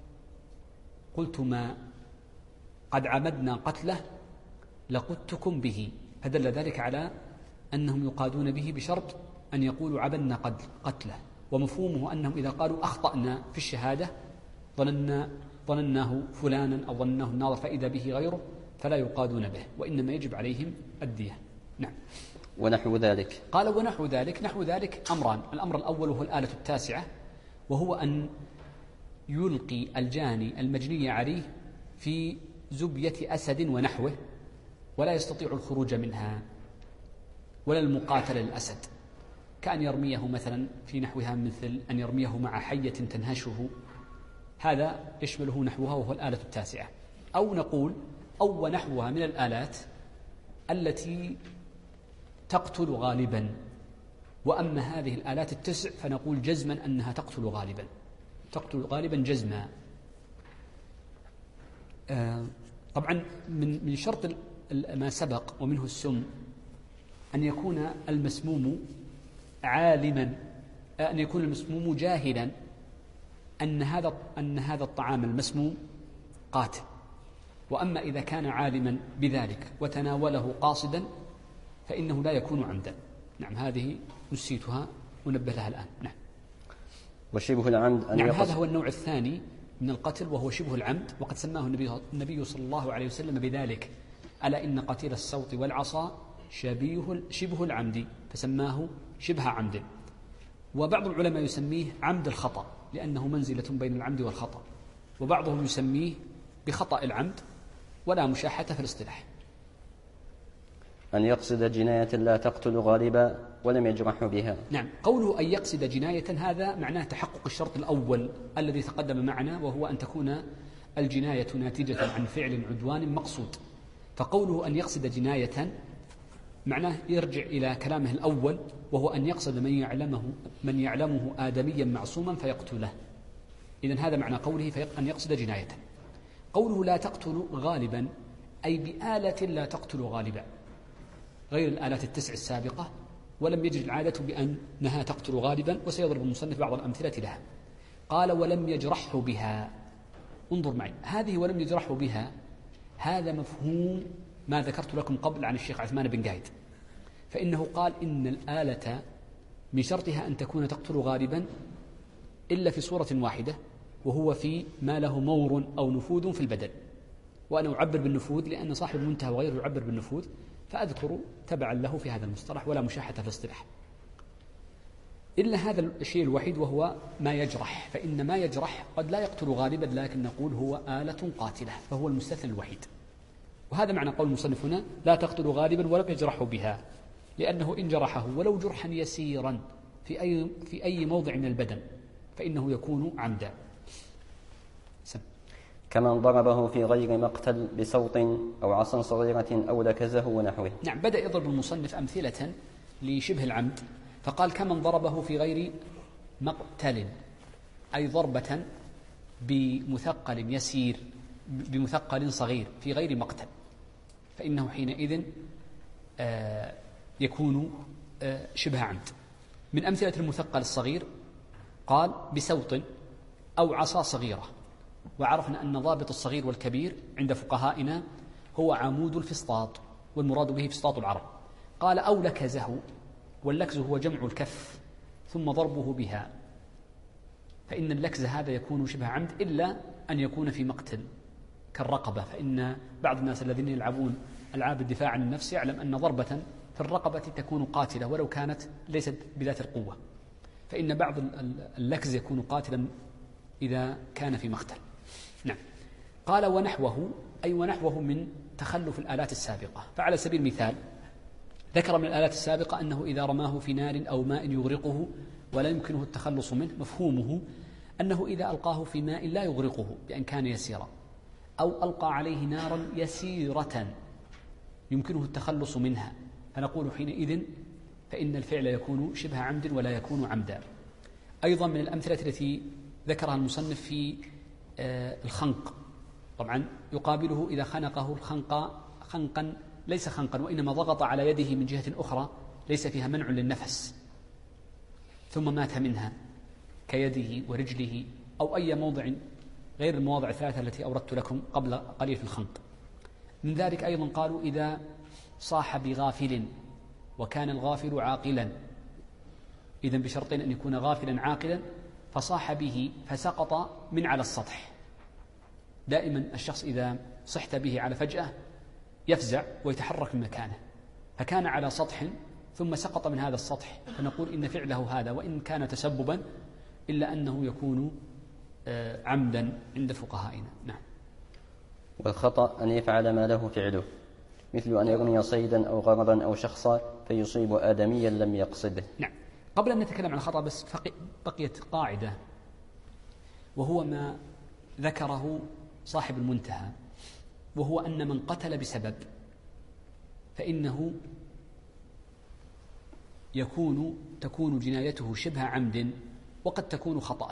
S3: قلتما قد عمدنا قتله لقدتكم به، فدل ذلك على أنهم يقادون به بشرط أن يقولوا عمدنا قتله، ومفهومه أنهم إذا قالوا أخطأنا في الشهادة ظنناه فلانا أو ظنناه الناظر فإذا به غيره فلا يقادون به، وإنما يجب عليهم الدية. نعم.
S2: ونحو ذلك.
S3: قال ونحو ذلك. نحو ذلك أمران، الأمر الأول هو الآلة التاسعة، وهو أن يلقي الجاني المجني عليه في زبية أسد ونحوه ولا يستطيع الخروج منها ولا المقاتلة للأسد، كأن يرميه مثلا في نحوها، مثل أن يرميه مع حية تنهشه، هذا يشمله نحوها وهو الآلة التاسعة. أو نقول أو ونحوها من الآلات التي تقتل غالبا، وأما هذه الآلات التسع فنقول جزما أنها تقتل غالبا، تقتل غالبا جزما. طبعا من شرط ما سبق ومنه السم أن يكون المسموم عالما، أن يكون المسموم جاهلا أن هذا الطعام المسموم قاتل. وأما إذا كان عالما بذلك وتناوله قاصدا فإنه لا يكون عمدا. نعم، هذه نسيتها ونبه لها الآن. نعم.
S2: وشبه العمد أن
S3: نعم، هذا هو النوع الثاني من القتل وهو شبه العمد، وقد سماه النبي صلى الله عليه وسلم بذلك: ألا إن قتيل الصوت والعصا شبه العمد، فسماه شبه عمد. وبعض العلماء يسميه عمد الخطأ لأنه منزلة بين العمد والخطأ، وبعضهم يسميه بخطأ العمد، ولا مشاحة في الاصطلاح.
S2: أن يقصد جناية لا تقتل غالبا ولم يجرح بها.
S3: نعم، قوله أن يقصد جناية هذا معناه تحقق الشرط الأول الذي تقدم معنا، وهو أن تكون الجناية ناتجة عن فعل عدوان مقصود. فقوله أن يقصد جناية معناه يرجع إلى كلامه الأول، وهو أن يقصد من يعلمه آدميا معصوما فيقتله. إذن هذا معنى قوله أن يقصد جناية. قوله لا تقتل غالبا أي بآلة لا تقتل غالبا، غير الآلات التسع السابقة، ولم يجد العادة بأنها تقتل غالبا، وسيضرب المصنف بعض الأمثلة لها. قال ولم يجرحه بها. انظر معي، هذه ولم يجرحه بها هذا مفهوم ما ذكرت لكم قبل عن الشيخ عثمان بن قايد، فإنه قال إن الآلة من شرطها أن تكون تقتل غالبا إلا في صورة واحدة، وهو في ما له مور أو نفوذ في البدن. وأنا أعبر بالنفوذ لأن صاحب المنتهى وغيره يعبر بالنفوذ، فأذكر تبعا له في هذا المصطلح ولا مشاحة في الاصطلاح. إلا هذا الشيء الوحيد وهو ما يجرح، فإن ما يجرح قد لا يقتل غالبا لكن نقول هو آلة قاتلة، فهو المستثنى الوحيد. وهذا معنى قول المصنف هنا لا تقتل غالبا ولم يجرح بها، لأنه إن جرحه ولو جرحا يسيرا في أي موضع من البدن فإنه يكون عمدا.
S2: كمن ضربه في غير مقتل بصوت أو عصا صغيرة أو لكزه ونحوه.
S3: نعم، بدأ يضرب المصنف أمثلة لشبه العمد، فقال كمن ضربه في غير مقتل، أي ضربة بمثقل يسير، بمثقل صغير في غير مقتل، فإنه حينئذ يكون شبه عمد. من أمثلة المثقل الصغير قال بسوط أو عصا صغيرة، وعرفنا أن ضابط الصغير والكبير عند فقهائنا هو عمود الفسطاط، والمراد به فسطاط العرب. قال أو لكزه، واللكز هو جمع الكف ثم ضربه بها، فإن اللكز هذا يكون شبه عمد إلا أن يكون في مقتل كالرقبة، فإن بعض الناس الذين يلعبون ألعاب الدفاع عن النفس يعلم أن ضربة في الرقبة تكون قاتلة ولو كانت ليست بذات القوة، فإن بعض اللكز يكون قاتلا إذا كان في مقتل. نعم. قال ونحوه، أي ونحوه من تخلف الآلات السابقة. فعلى سبيل المثال ذكر من الآلات السابقة أنه إذا رماه في نار أو ماء يغرقه ولا يمكنه التخلص منه، مفهومه أنه إذا ألقاه في ماء لا يغرقه بأن كان يسيرا، أو ألقى عليه نارا يسيرة يمكنه التخلص منها، فنقول حينئذ فإن الفعل يكون شبه عمد ولا يكون عمدا. أيضا من الأمثلة التي ذكرها المصنف في الخنق، طبعا يقابله إذا خنقه الخنق خنقا ليس خنقا وإنما ضغط على يده من جهة أخرى ليس فيها منع للنفس ثم مات منها، كيده ورجله أو أي موضع غير المواضع الثلاثة التي أوردت لكم قبل قليل في الخنق. من ذلك أيضا قالوا إذا صاح بغافل وكان الغافل عاقلا، إذن بشرطين أن يكون غافلا عاقلا، فصاح به فسقط من على السطح. دائما الشخص إذا صحت به على فجأة يفزع ويتحرك من مكانه، فكان على سطح ثم سقط من هذا السطح، فنقول إن فعله هذا وإن كان تسببا إلا أنه يكون عمدا عند فقهائنا. نعم.
S2: والخطأ أن يفعل ما له فعله، مثل أن يرمي صيدا أو غرضا أو شخصا فيصيب آدميا لم يقصده.
S3: نعم. قبل أن نتكلم عن الخطأ بس بقيت قاعدة، وهو ما ذكره صاحب المنتهى، وهو أن من قتل بسبب فإنه تكون جنايته شبه عمد وقد تكون خطأ.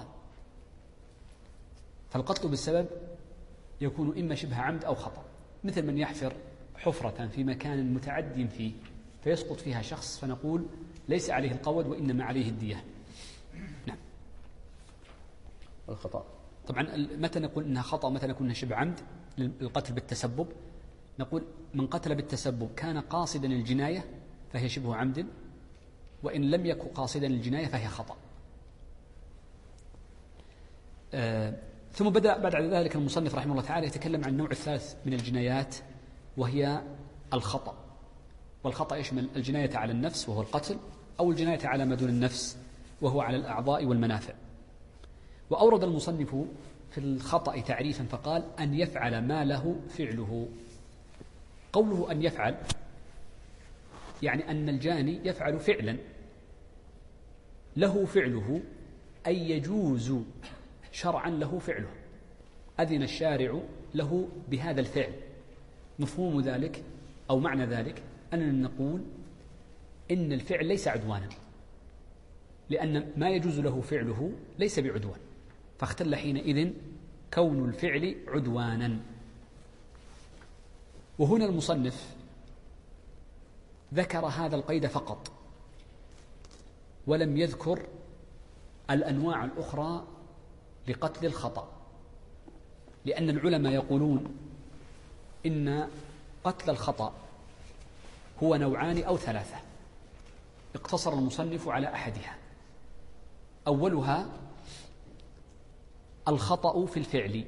S3: فالقتل بالسبب يكون إما شبه عمد أو خطأ، مثل من يحفر حفرة في مكان متعد فيه فيسقط فيها شخص، فنقول ليس عليه القود وإنما عليه الدية. نعم.
S2: الخطأ
S3: طبعا متى نقول إنها خطأ ومتى نقول إنها شبه عمد؟ القتل بالتسبب نقول من قتل بالتسبب كان قاصدا الجناية فهي شبه عمد، وإن لم يكن قاصدا الجناية فهي خطأ. ثم بدأ بعد ذلك المصنف رحمه الله تعالى يتكلم عن النوع الثالث من الجنايات، وهي الخطأ. والخطأ يشمل الجناية على النفس وهو القتل، أو الجناية على ما دون النفس وهو على الأعضاء والمنافع. وأورد المصنف في الخطأ تعريفا فقال أن يفعل ما له فعله. قوله أن يفعل يعني أن الجاني يفعل فعلا له فعله، أي يجوز شرعا له فعله، أذن الشارع له بهذا الفعل. مفهوم ذلك أو معنى ذلك أننا نقول إن الفعل ليس عدوانا، لأن ما يجوز له فعله ليس بعدوان، فاختل حينئذ كون الفعل عدوانا. وهنا المصنف ذكر هذا القيد فقط ولم يذكر الأنواع الأخرى لقتل الخطأ، لأن العلماء يقولون إن قتل الخطأ هو نوعان أو ثلاثة، اقتصر المصنف على أحدها. أولها الخطأ في الفعل،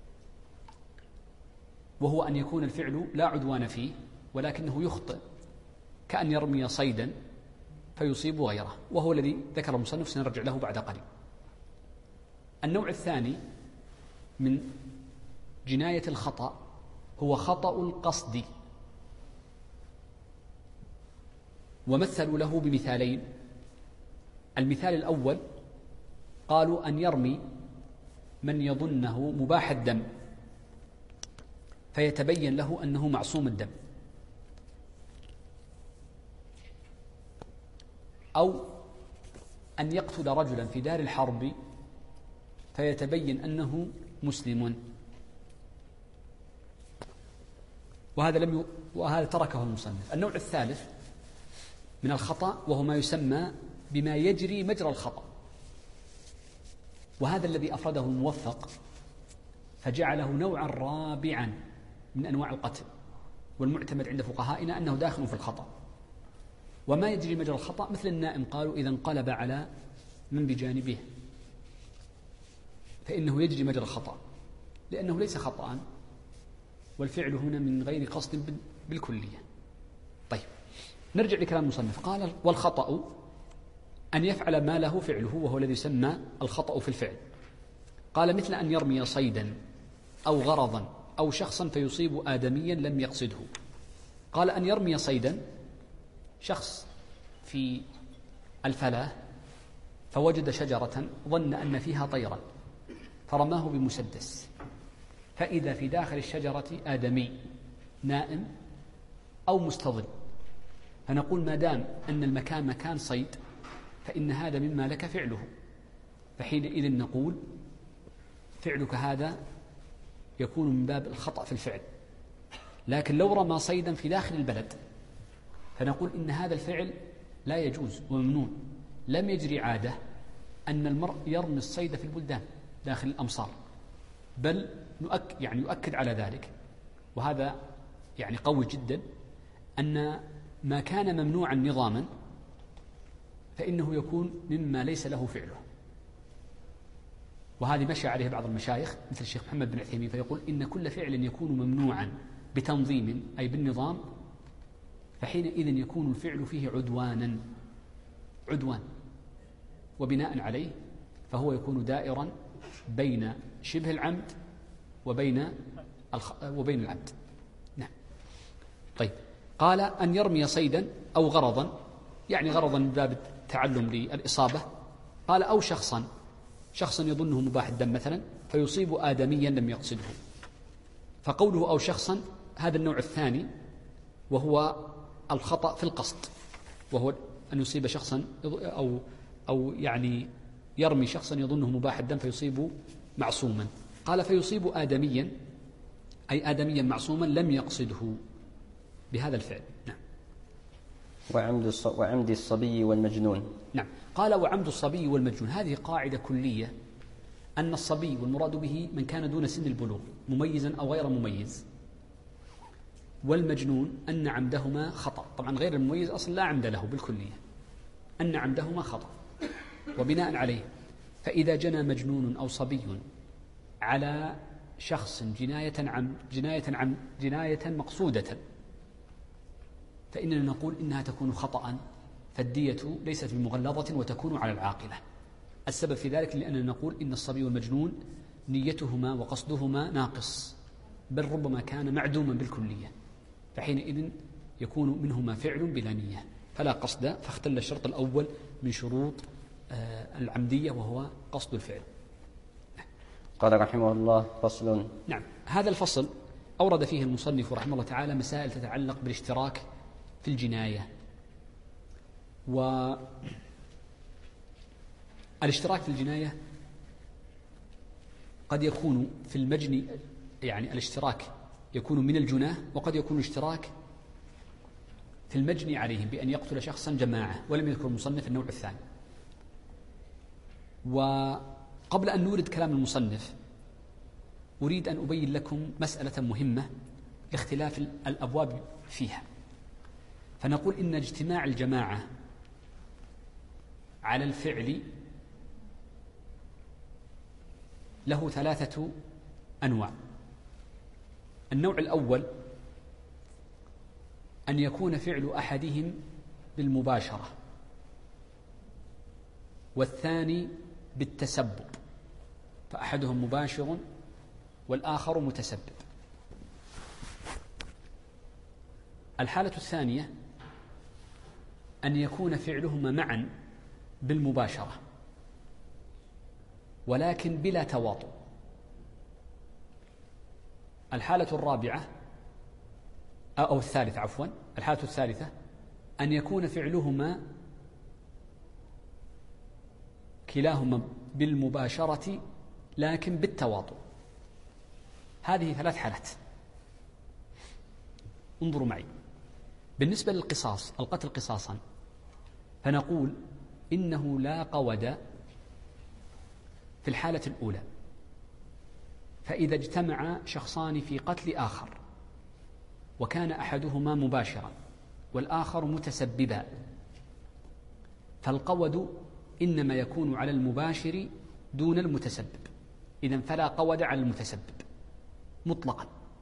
S3: وهو أن يكون الفعل لا عدوان فيه ولكنه يخطئ، كأن يرمي صيدا فيصيب غيره، وهو الذي ذكر المصنف سنرجع له بعد قليل. النوع الثاني من جناية الخطأ هو خطأ القصد، ومثلوا له بمثالين. المثال الأول قالوا أن يرمي من يظنه مباح الدم فيتبين له أنه معصوم الدم، أو أن يقتل رجلا في دار الحرب فيتبين أنه مسلم، وهذا تركه المصنف. النوع الثالث من الخطأ وهو ما يسمى بما يجري مجرى الخطأ، وهذا الذي أفرده الموفق فجعله نوعا رابعا من أنواع القتل، والمعتمد عند فقهائنا أنه داخل في الخطأ. وما يجري مجرى الخطأ مثل النائم، قالوا إذا انقلب على من بجانبه فإنه يجري مجرى الخطأ، لأنه ليس خطأ، والفعل هنا من غير قصد بالكلية. طيب، نرجع لكلام المصنف. قال: والخطأ أن يفعل ما له فعله، وهو الذي يسمى الخطأ في الفعل. قال: مثل أن يرمي صيدا أو غرضا أو شخصا فيصيب آدميا لم يقصده. قال: أن يرمي صيدا، شخص في الفلاة فوجد شجرة ظن أن فيها طيرا فرماه بمسدس، فإذا في داخل الشجرة آدمي نائم أو مستظل، فنقول ما دام أن المكان مكان صيد فإن هذا مما لك فعله، فحينئذ نقول فعلك هذا يكون من باب الخطأ في الفعل. لكن لو رمى صيدا في داخل البلد فنقول إن هذا الفعل لا يجوز وممنوع، لم يجري عادة أن المرء يرمي الصيد في البلدان داخل الأمصار، بل يؤكد على ذلك، وهذا قوي جدا، أن ما كان ممنوعا نظاما فإنه يكون مما ليس له فعله. وهذه مشى عليه بعض المشايخ مثل الشيخ محمد بن عثيمين، فيقول إن كل فعل يكون ممنوعا بتنظيم أي بالنظام فحينئذ يكون الفعل فيه عدوان، وبناء عليه فهو يكون دائرا بين شبه العمد وبين العمد. نعم. طيب، قال: أن يرمي صيدا أو غرضا، غرضا من باب التعلم للإصابة. قال: أو شخصا يظنه مباح الدم مثلا فيصيب آدميا لم يقصده. فقوله أو شخصا هذا النوع الثاني، وهو الخطأ في القصد، وهو أن يصيب شخصا أو يرمي شخصا يظنه مباح الدم فيصيب معصوما. قال: فيصيب آدميا أي آدميا معصوما لم يقصده بهذا الفعل. نعم.
S2: وعمد الصبي والمجنون.
S3: نعم. قال: وعمد الصبي والمجنون، هذه قاعدة كلية، أن الصبي والمراد به من كان دون سن البلوغ مميزا أو غير مميز، والمجنون أن عمدهما خطأ. طبعا غير المميز أصلا لا عمد له بالكلية، أن عمدهما خطأ. وبناء عليه فإذا جنى مجنون أو صبي على شخص جناية مقصودة فإننا نقول إنها تكون خطأ، فالدية ليست بمغلظة وتكون على العاقلة. السبب في ذلك لأننا نقول إن الصبي والمجنون نيتهما وقصدهما ناقص، بل ربما كان معدوما بالكلية، فحينئذ يكون منهما فعل بلا نية فلا قصد، فاختل الشرط الأول من شروط العمدية وهو قصد الفعل.
S2: قال رحمه الله: فصل.
S3: نعم. هذا الفصل أورد فيه المصنف رحمه الله تعالى مسائل تتعلق بالاشتراك في الجناية. والاشتراك في الجناية قد يكون في المجني، الاشتراك يكون من الجناه، وقد يكون الاشتراك في المجني عليهم بأن يقتل شخصا جماعة، ولم يذكر المصنف النوع الثاني. وقبل أن نورد كلام المصنف أريد أن أبين لكم مسألة مهمة لاختلاف الأبواب فيها. فنقول إن اجتماع الجماعة على الفعل له 3 أنواع. النوع الأول أن يكون فعل أحدهم بالمباشرة، والثاني بالتسبب، فأحدهم مباشر والآخر متسبب. الحالة الثانية أن يكون فعلهما معا بالمباشرة ولكن بلا تواطؤ، الحالة الرابعة أو الثالثة عفوا، الحالة الثالثة أن يكون فعلهما كلاهما بالمباشرة لكن بالتواطؤ. هذه 3 حالات. انظروا معي. بالنسبة للقصاص، القتل قصاصا، فنقول إنه لا قود في الحالة الأولى. فإذا اجتمع شخصان في قتل آخر وكان أحدهما مباشرا والآخر متسببا، فالقود إنما يكون على المباشر دون المتسبب، إذن فلا قود على المتسبب مطلقا.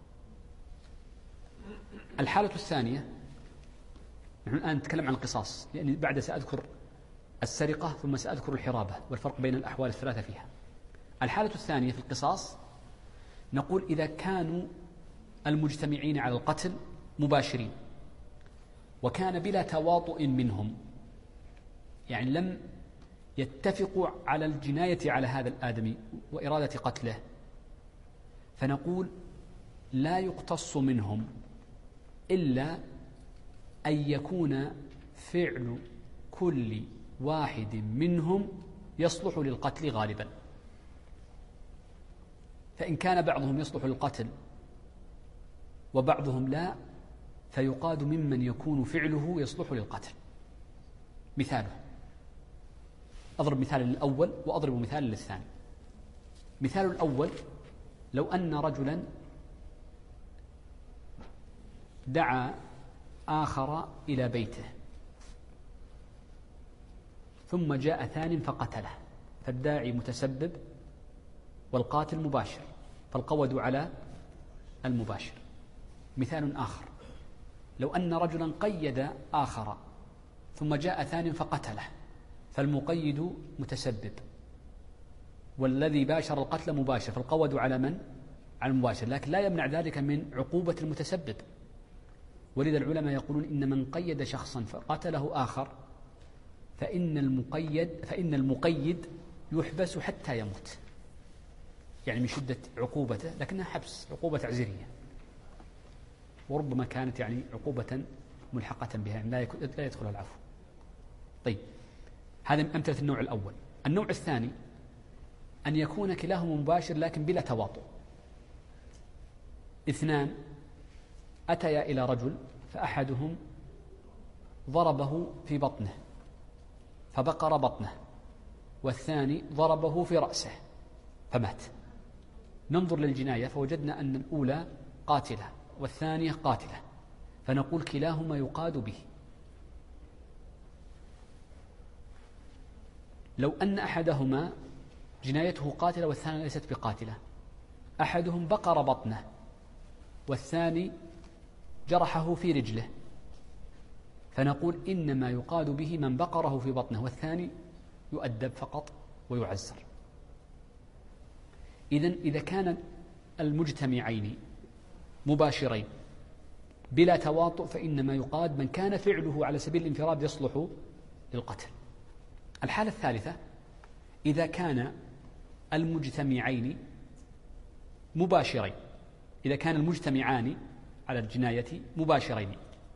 S3: الحالة الثانية، نحن الآن نتكلم عن القصاص، لأني بعد سأذكر السرقة ثم سأذكر الحرابة والفرق بين الأحوال الثلاثة فيها. الحالة الثانية في القصاص نقول إذا كانوا المجتمعين على القتل مباشرين وكان بلا تواطؤ منهم، يعني لم يتفقوا على الجناية على هذا الآدمي وإرادة قتله، فنقول لا يقتص منهم إلا أن يكون فعل كل واحد منهم يصلح للقتل غالبا. فإن كان بعضهم يصلح للقتل وبعضهم لا، فيقاد ممن يكون فعله يصلح للقتل. مثاله، أضرب مثال للأول وأضرب مثال للثاني. مثال الأول: لو أن رجلا دعا آخر إلى بيته ثم جاء ثان فقتله، فالداعي متسبب والقاتل مباشر، فالقود على المباشر. مثال آخر: لو أن رجلا قيد آخر ثم جاء ثان فقتله، فالمقيد متسبب والذي باشر القتل مباشر، فالقود على من؟ على المباشر، لكن لا يمنع ذلك من عقوبة المتسبب. ولذا العلماء يقولون إن من قيد شخصا فقتله آخر فإن المقيد يحبس حتى يموت، يعني من شدة عقوبته، لكنها حبس، عقوبة تعزيرية، وربما كانت يعني عقوبة ملحقة بها، لا يدخلها العفو. طيب، هذا أمثلة النوع الأول. النوع الثاني أن يكون كلاهما مباشر لكن بلا تواطؤ. 2 أتيا إلى رجل فأحدهم ضربه في بطنه فبقر بطنه، والثاني ضربه في رأسه فمات. ننظر للجناية فوجدنا أن الأولى قاتلة والثانية قاتلة، فنقول كلاهما يقاد به. لو أن أحدهما جنايته قاتلة والثانية ليست بقاتلة، أحدهم بقر بطنه والثاني جرحه في رجله، فنقول إنما يقاد به من بقره في بطنه، والثاني يؤدب فقط ويعزر. إذا كان المجتمعين مباشرين بلا تواطؤ فإنما يقاد من كان فعله على سبيل الانفراد يصلح للقتل. الحالة الثالثة: إذا كان المجتمعين مباشرين، إذا كان المجتمعان على الجناية مباشرين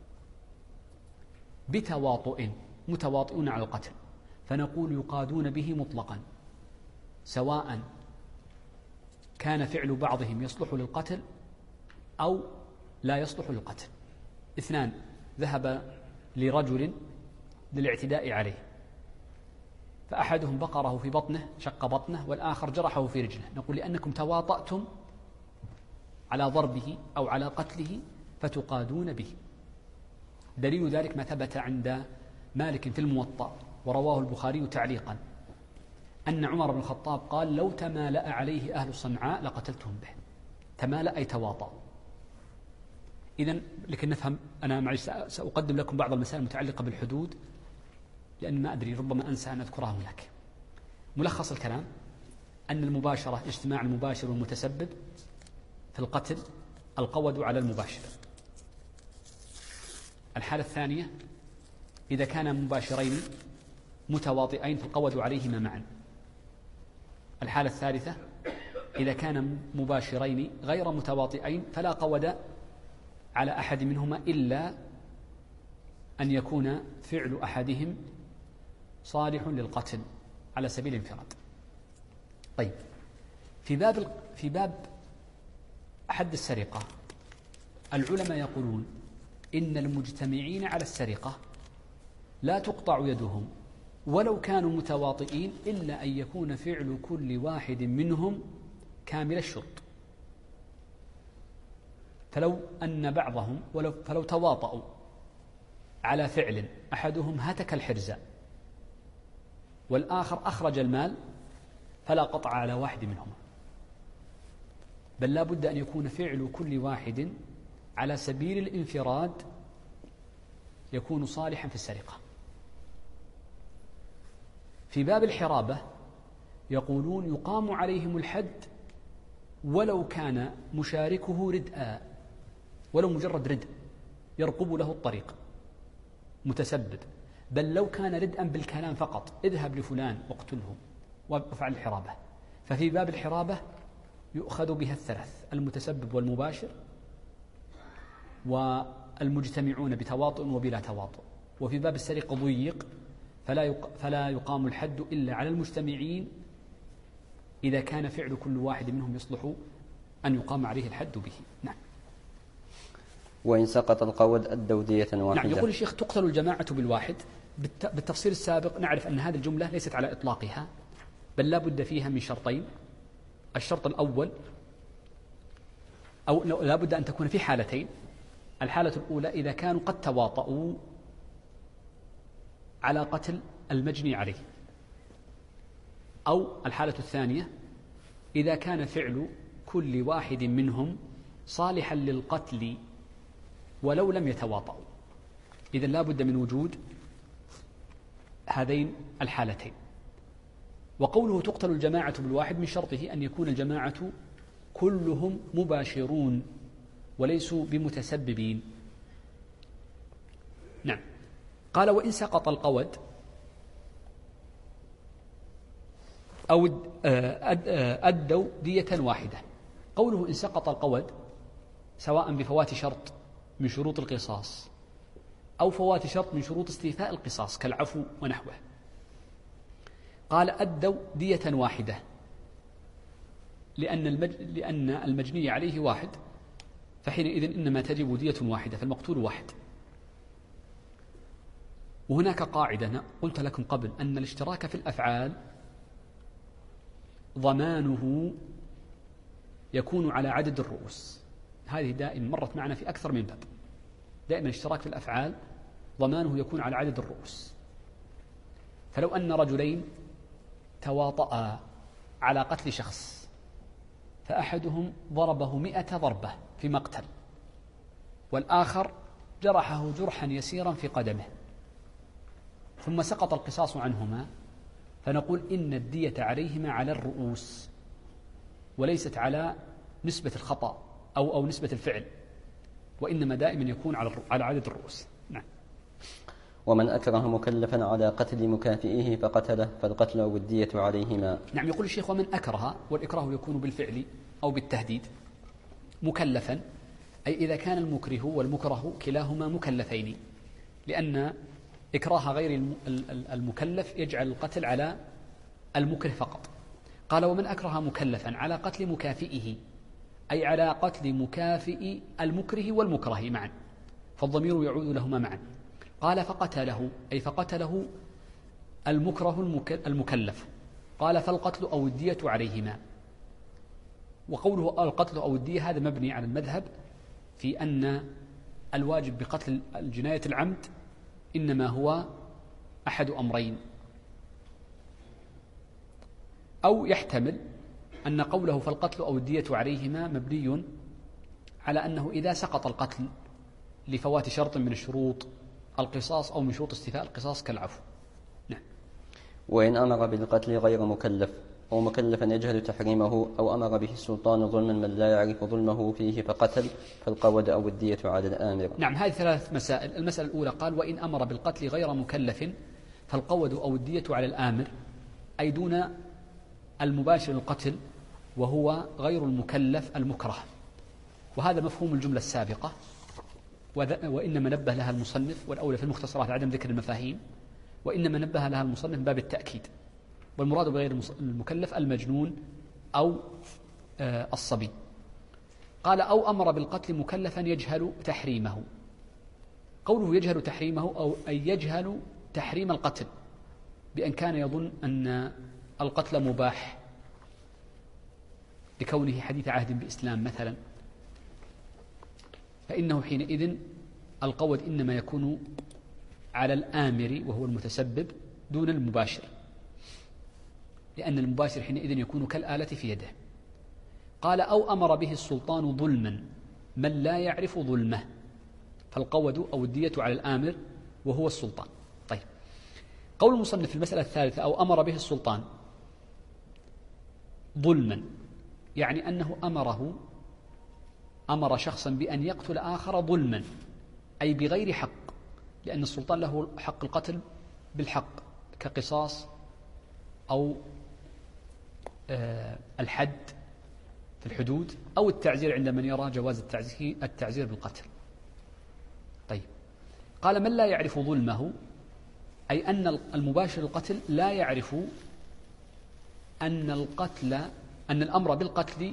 S3: بتواطؤ، متواطئون على القتل، فنقول يقادون به مطلقا، سواء كان فعل بعضهم يصلح للقتل أو لا يصلح للقتل. 2 ذهب لرجل للاعتداء عليه، فأحدهم بقره في بطنه، شق بطنه، والآخر جرحه في رجله، نقول لأنكم تواطأتم على ضربه أو على قتله فتقادون به. دليل ذلك ما ثبت عند مالك في الموطأ ورواه البخاري تعليقا أن عمر بن الخطاب قال: لو تمالأ عليه أهل صنعاء لقتلتهم به. تمالأ أي تواطأ. إذن لكي نفهم، أنا سأقدم لكم بعض المسائل المتعلقة بالحدود، لأن ما أدري ربما أنسى أن أذكرها هناك. ملخص الكلام أن المباشرة، اجتماع المباشر والمتسبب في القتل، القود على المباشر. الحالة الثانية: إذا كان مباشرين متواطئين فالقود عليهما معا. الحالة الثالثة: إذا كان مباشرين غير متواطئين فلا قود على أحد منهما إلا أن يكون فعل أحدهم صالح للقتل على سبيل الانفراد. طيب، في باب حد السرقة العلماء يقولون إن المجتمعين على السرقة لا تقطع يدهم ولو كانوا متواطئين إلا أن يكون فعل كل واحد منهم كامل الشرط. فلو تواطؤوا على فعل أحدهم هتك الحرز والآخر أخرج المال فلا قطع على واحد منهما، بل لا بد أن يكون فعل كل واحد على سبيل الانفراد يكون صالحا في السرقة. في باب الحرابة يقولون يقام عليهم الحد ولو كان مشاركه ردءا، ولو مجرد ردء يرقب له الطريق متسبب، بل لو كان ردءا بالكلام فقط اذهب لفلان واقتله وافعل الحرابة. ففي باب الحرابة يؤخذ بها الثلاث: المتسبب والمباشر والمجتمعون بتواطؤ وبلا تواطؤ. وفي باب السرقة ضيق فلا يقام الحد إلا على المجتمعين إذا كان فعل كل واحد منهم يصلح أن يقام عليه الحد به. نعم.
S2: وإن سقط القود أدوا دية واحدة.
S3: نعم. يقول الشيخ تقتل الجماعة بالواحد. بالتفصيل السابق نعرف أن هذه الجملة ليست على إطلاقها، بل لا بد فيها من شرطين. الشرط الأول، أو لا بد أن تكون في حالتين. الحالة الأولى إذا كانوا قد تواطؤوا على قتل المجني عليه، أو الحالة الثانية إذا كان فعل كل واحد منهم صالحا للقتل ولو لم يتواطؤوا. إذن لا بد من وجود هذين الحالتين. وقوله تقتل الجماعة بالواحد من شرطه أن يكون الجماعة كلهم مباشرون وليسوا بمتسببين. نعم. قال وإن سقط القود أو أدوا دية واحدة. قوله إن سقط القود سواء بفوات شرط من شروط القصاص أو فوات شرط من شروط استيفاء القصاص كالعفو ونحوه، قال أدوا دية واحدة لأن المجني عليه واحد، فحينئذ إنما تجب دية واحدة، فالمقتول واحد. وهناك قاعدة قلت لكم قبل أن الاشتراك في الأفعال ضمانه يكون على عدد الرؤوس. هذه دائما مرت معنا في أكثر من باب. دائما الاشتراك في الأفعال ضمانه يكون على عدد الرؤوس. فلو أن رجلين تواطأ على قتل شخص فأحدهم ضربه 100 ضربة في مقتل والآخر جرحه جرحا يسيرا في قدمه، ثم سقط القصاص عنهما، فنقول إن الدية عليهما على الرؤوس وليست على نسبة الخطأ أو نسبة الفعل، وإنما دائما يكون على عدد الرؤوس. نعم.
S2: ومن أكره مكلفا على قتل مكافئه فقتله فالقتل والدية عليهما.
S3: نعم. يقول الشيخ ومن أكره، والإكراه يكون بالفعل أو بالتهديد، مكلفا أي إذا كان المكره والمكره كلاهما مكلفين، لأن إكراه غير المكلف يجعل القتل على المكره فقط. قال ومن أكره مكلفا على قتل مكافئه أي على قتل مكافئ المكره والمكره معا، فالضمير يعود لهما معا. قال فقتله أي فقتله المكره المكلف، قال فالقتل أو الدية عليهما. وقوله القتل أو الدية هذا مبني على المذهب في أن الواجب بقتل الجناية العمد إنما هو أحد أمرين، أو يحتمل أن قوله فالقتل أو الدية عليهما مبني على أنه إذا سقط القتل لفوات شرط من الشروط القصاص أو من شروط استيفاء القصاص كالعفو. نعم.
S2: وإن أمر بالقتل غير مكلف أو مكلفا يجهل تحريمه أو أمر به السلطان ظلما من لا يعرف ظلمه فيه فقتل فالقود أو الدية على الآمر.
S3: نعم. هذه ثلاث مسائل. المسألة الأولى قال وإن أمر بالقتل غير مكلف فالقود أو الدية على الآمر، أي دون المباشر القتل وهو غير المكلف المكره، وهذا مفهوم الجملة السابقة، وإنما نبه لها المصنف، والأولى في المختصرات عدم ذكر المفاهيم، وإنما نبه لها المصنف من باب التأكيد. والمراد بغير المكلف المجنون أو الصبي. قال أو أمر بالقتل مكلفا يجهل تحريمه. قوله يجهل تحريمه أو أي يجهل تحريم القتل، بأن كان يظن أن القتل مباح لكونه حديث عهد بإسلام مثلا، فإنه حينئذ القود إنما يكون على الآمر وهو المتسبب دون المباشر، لأن المباشر حينئذ يكون كالآلة في يده. قال أو أمر به السلطان ظلما من لا يعرف ظلمه، فالقود أو الدية على الآمر وهو السلطان. طيب، قول المصنف في المسألة الثالثة أو أمر به السلطان ظلما، يعني أنه أمر شخصا بأن يقتل آخر ظلما، أي بغير حق، لأن السلطان له حق القتل بالحق كقصاص أو الحد في الحدود أو التعزير عند من يرى جواز التعزير بالقتل. طيب، قال من لا يعرف ظلمه، أي أن المباشر القتل لا يعرف أن الأمر بالقتل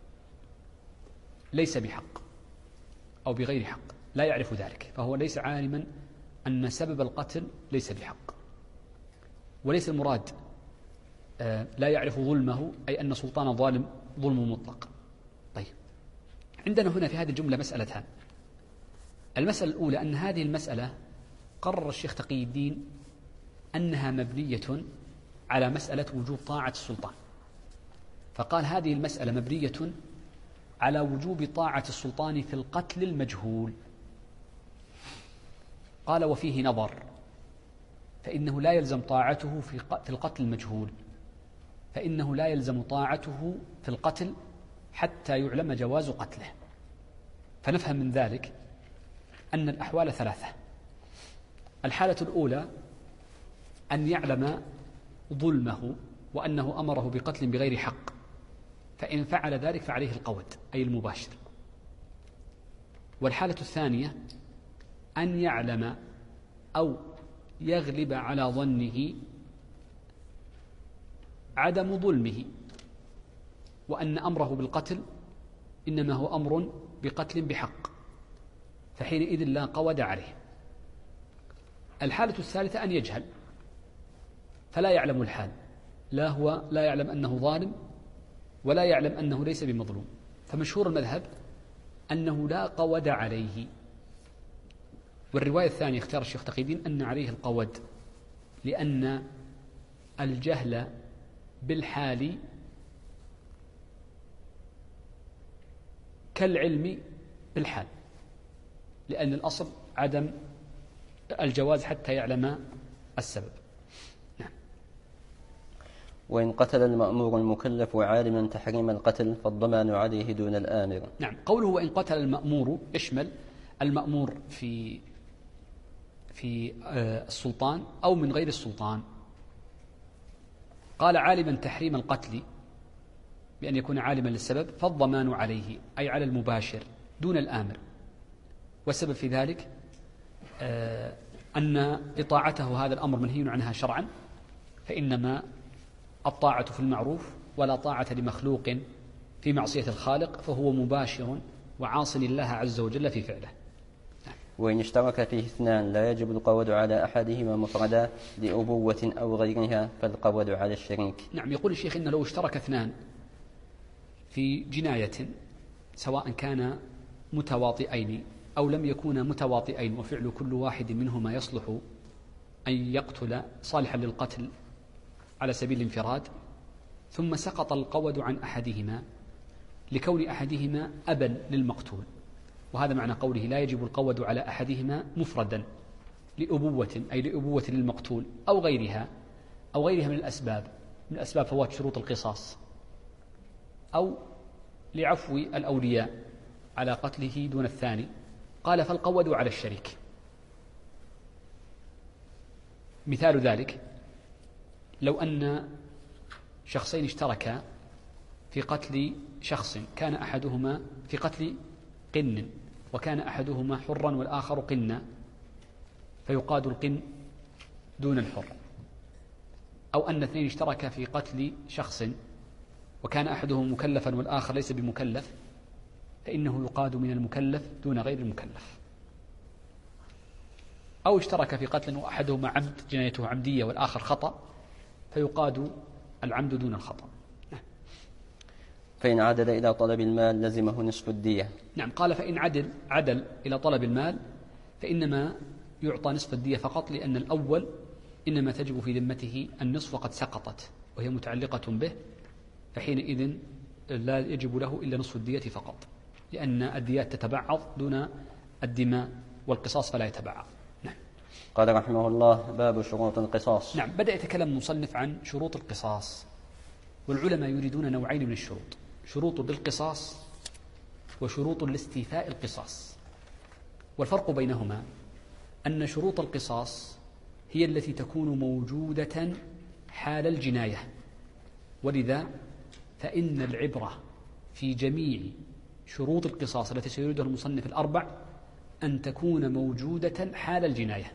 S3: ليس بحق أو بغير حق، لا يعرف ذلك، فهو ليس عالما أن سبب القتل ليس بحق. وليس المراد لا يعرف ظلمه أي أن سلطان ظلم مطلق. طيب، عندنا هنا في هذه الجملة مسألتان. المسألة الأولى أن هذه المسألة قرر الشيخ تقي الدين أنها مبنية على مسألة وجوب طاعة السلطان، فقال هذه المسألة مبنية على وجوب طاعة السلطان في القتل المجهول. قال وفيه نظر، فإنه لا يلزم طاعته في القتل المجهول، فإنه لا يلزم طاعته في القتل حتى يعلم جواز قتله. فنفهم من ذلك أن الأحوال ثلاثة. الحالة الأولى أن يعلم ظلمه وأنه أمره بقتل بغير حق، فإن فعل ذلك فعليه القود أي المباشر. والحالة الثانية أن يعلم أو يغلب على ظنه عدم ظلمه، وأن أمره بالقتل إنما هو أمر بقتل بحق، فحينئذ لا قود عليه. الحالة الثالثة أن يجهل فلا يعلم الحال، هو لا يعلم أنه ظالم ولا يعلم أنه ليس بمظلوم، فمشهور المذهب أنه لا قود عليه. والرواية الثانية اختار الشيخ تقي الدين أن عليه القود، لأن الجهل بالحال كالعلم بالحال، لأن الأصل عدم الجواز حتى يعلم السبب. نعم.
S2: وإن قتل المأمور المكلف عالما تحريم القتل فالضمان عليه دون الآمر.
S3: نعم، قوله وإن قتل المأمور يشمل المأمور في السلطان أو من غير السلطان. قال عالما تحريم القتل بأن يكون عالما للسبب، فالضمان عليه أي على المباشر دون الآمر. والسبب في ذلك أن إطاعته هذا الأمر منهي عنها شرعا، فإنما الطاعة في المعروف ولا طاعة لمخلوق في معصية الخالق، فهو مباشر وعاص الله عز وجل في فعله.
S2: وإن اشترك فيه اثنان لا يجب القود على أحدهما مفردا لأبوة أو غيرها، فالقود على الشريك.
S3: نعم، يقول الشيخ إن لو اشترك اثنان في جناية سواء كان متواطئين أو لم يكونا متواطئين وفعل كل واحد منهما يصلح أن يقتل صالحا للقتل على سبيل الانفراد، ثم سقط القود عن أحدهما لكون أحدهما أبا للمقتول، وهذا معنى قوله لا يجب القود على أحدهما مفردا لأبوة أي لأبوة للمقتول أو غيرها من الأسباب، من أسباب فوات شروط القصاص، أو لعفو الأولياء على قتله دون الثاني. قال فالقود على الشريك. مثال ذلك لو أن شخصين اشتركا في قتل شخص كان أحدهما في قتل قن وكان أحدهما حرا والآخر قنا فيقاد القن دون الحر، أو أن اثنين اشتركا في قتل شخص وكان أحدهم مكلفا والآخر ليس بمكلف فإنه يقاد من المكلف دون غير المكلف، أو اشترك في قتل وأحدهما عمد جنايته عمدية والآخر خطأ فيقاد العمد دون الخطأ.
S2: فإن عدل إلى طلب المال لزمه نصف الدية.
S3: نعم، قال فإن عدل إلى طلب المال فإنما يعطى نصف الدية فقط، لأن الأول إنما تجب في ذمته النصف وقد سقطت وهي متعلقة به، فحينئذ لا يجب له إلا نصف الدية فقط، لأن الديات تتبعض دون الدماء والقصاص فلا يتبعض. نعم.
S2: قال رحمه الله: باب شروط القصاص.
S3: نعم، بدأ يتكلم المصنف عن شروط القصاص، والعلماء يريدون نوعين من الشروط: شروط للقصاص وشروط لاستيفاء القصاص. والفرق بينهما أن شروط القصاص هي التي تكون موجودة حال الجناية، ولذا فإن العبرة في جميع شروط القصاص التي سيريدها المصنف الأربع أن تكون موجودة حال الجناية،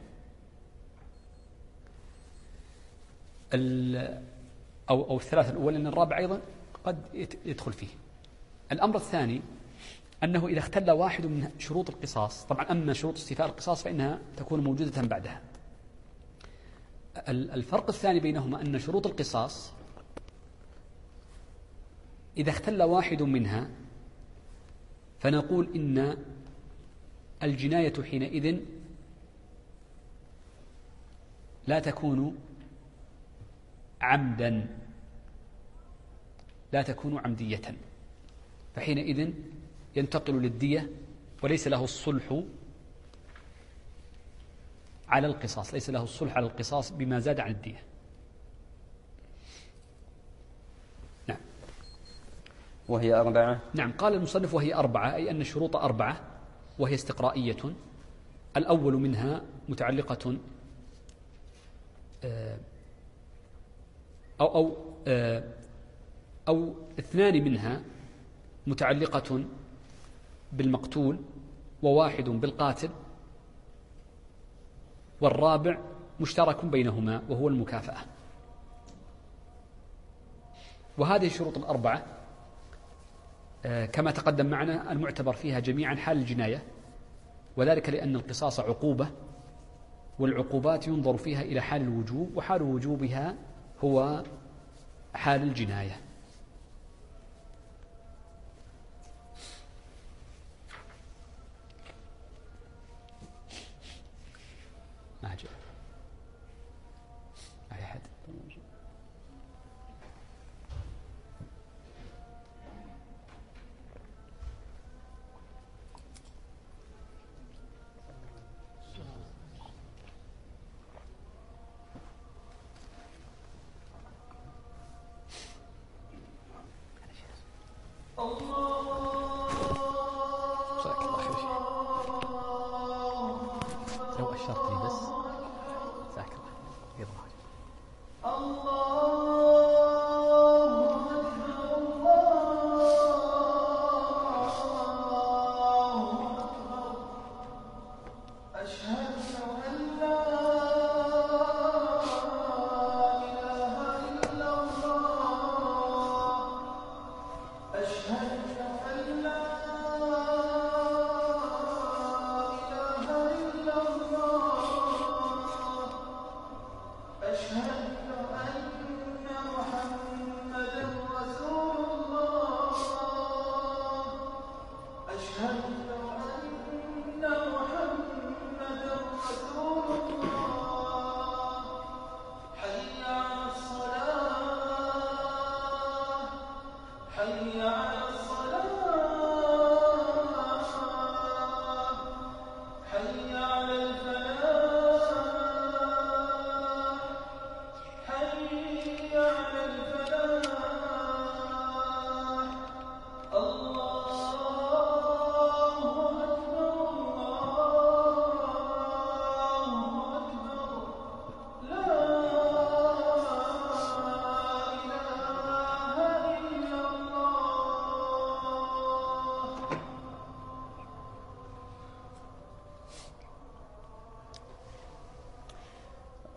S3: أو الثلاثة الأول، لأن الرابع أيضا قد يدخل فيه. الأمر الثاني أنه إذا اختل واحد من شروط القصاص، طبعا أما شروط استيفاء القصاص فإنها تكون موجودة بعدها. الفرق الثاني بينهما أن شروط القصاص إذا اختل واحد منها فنقول إن الجناية حينئذ لا تكون عمدا، لا تكون عمدية، فحينئذ ينتقل للدية وليس له الصلح على القصاص، ليس له الصلح على القصاص بما زاد عن الدية. نعم.
S2: وهي أربعة. نعم،
S3: قال المصنف وهي أربعة، أي أن الشروط أربعة وهي استقرائية. الأول منها متعلقة أو اثنان منها متعلقة بالمقتول وواحد بالقاتل، والرابع مشترك بينهما وهو المكافأة. وهذه الشروط الأربعة كما تقدم معنا المعتبر فيها جميعا حال الجناية، وذلك لأن القصاص عقوبة، والعقوبات ينظر فيها إلى حال الوجوب، وحال وجوبها هو حال الجناية. ما جاء أي أحد.
S4: أشهد أن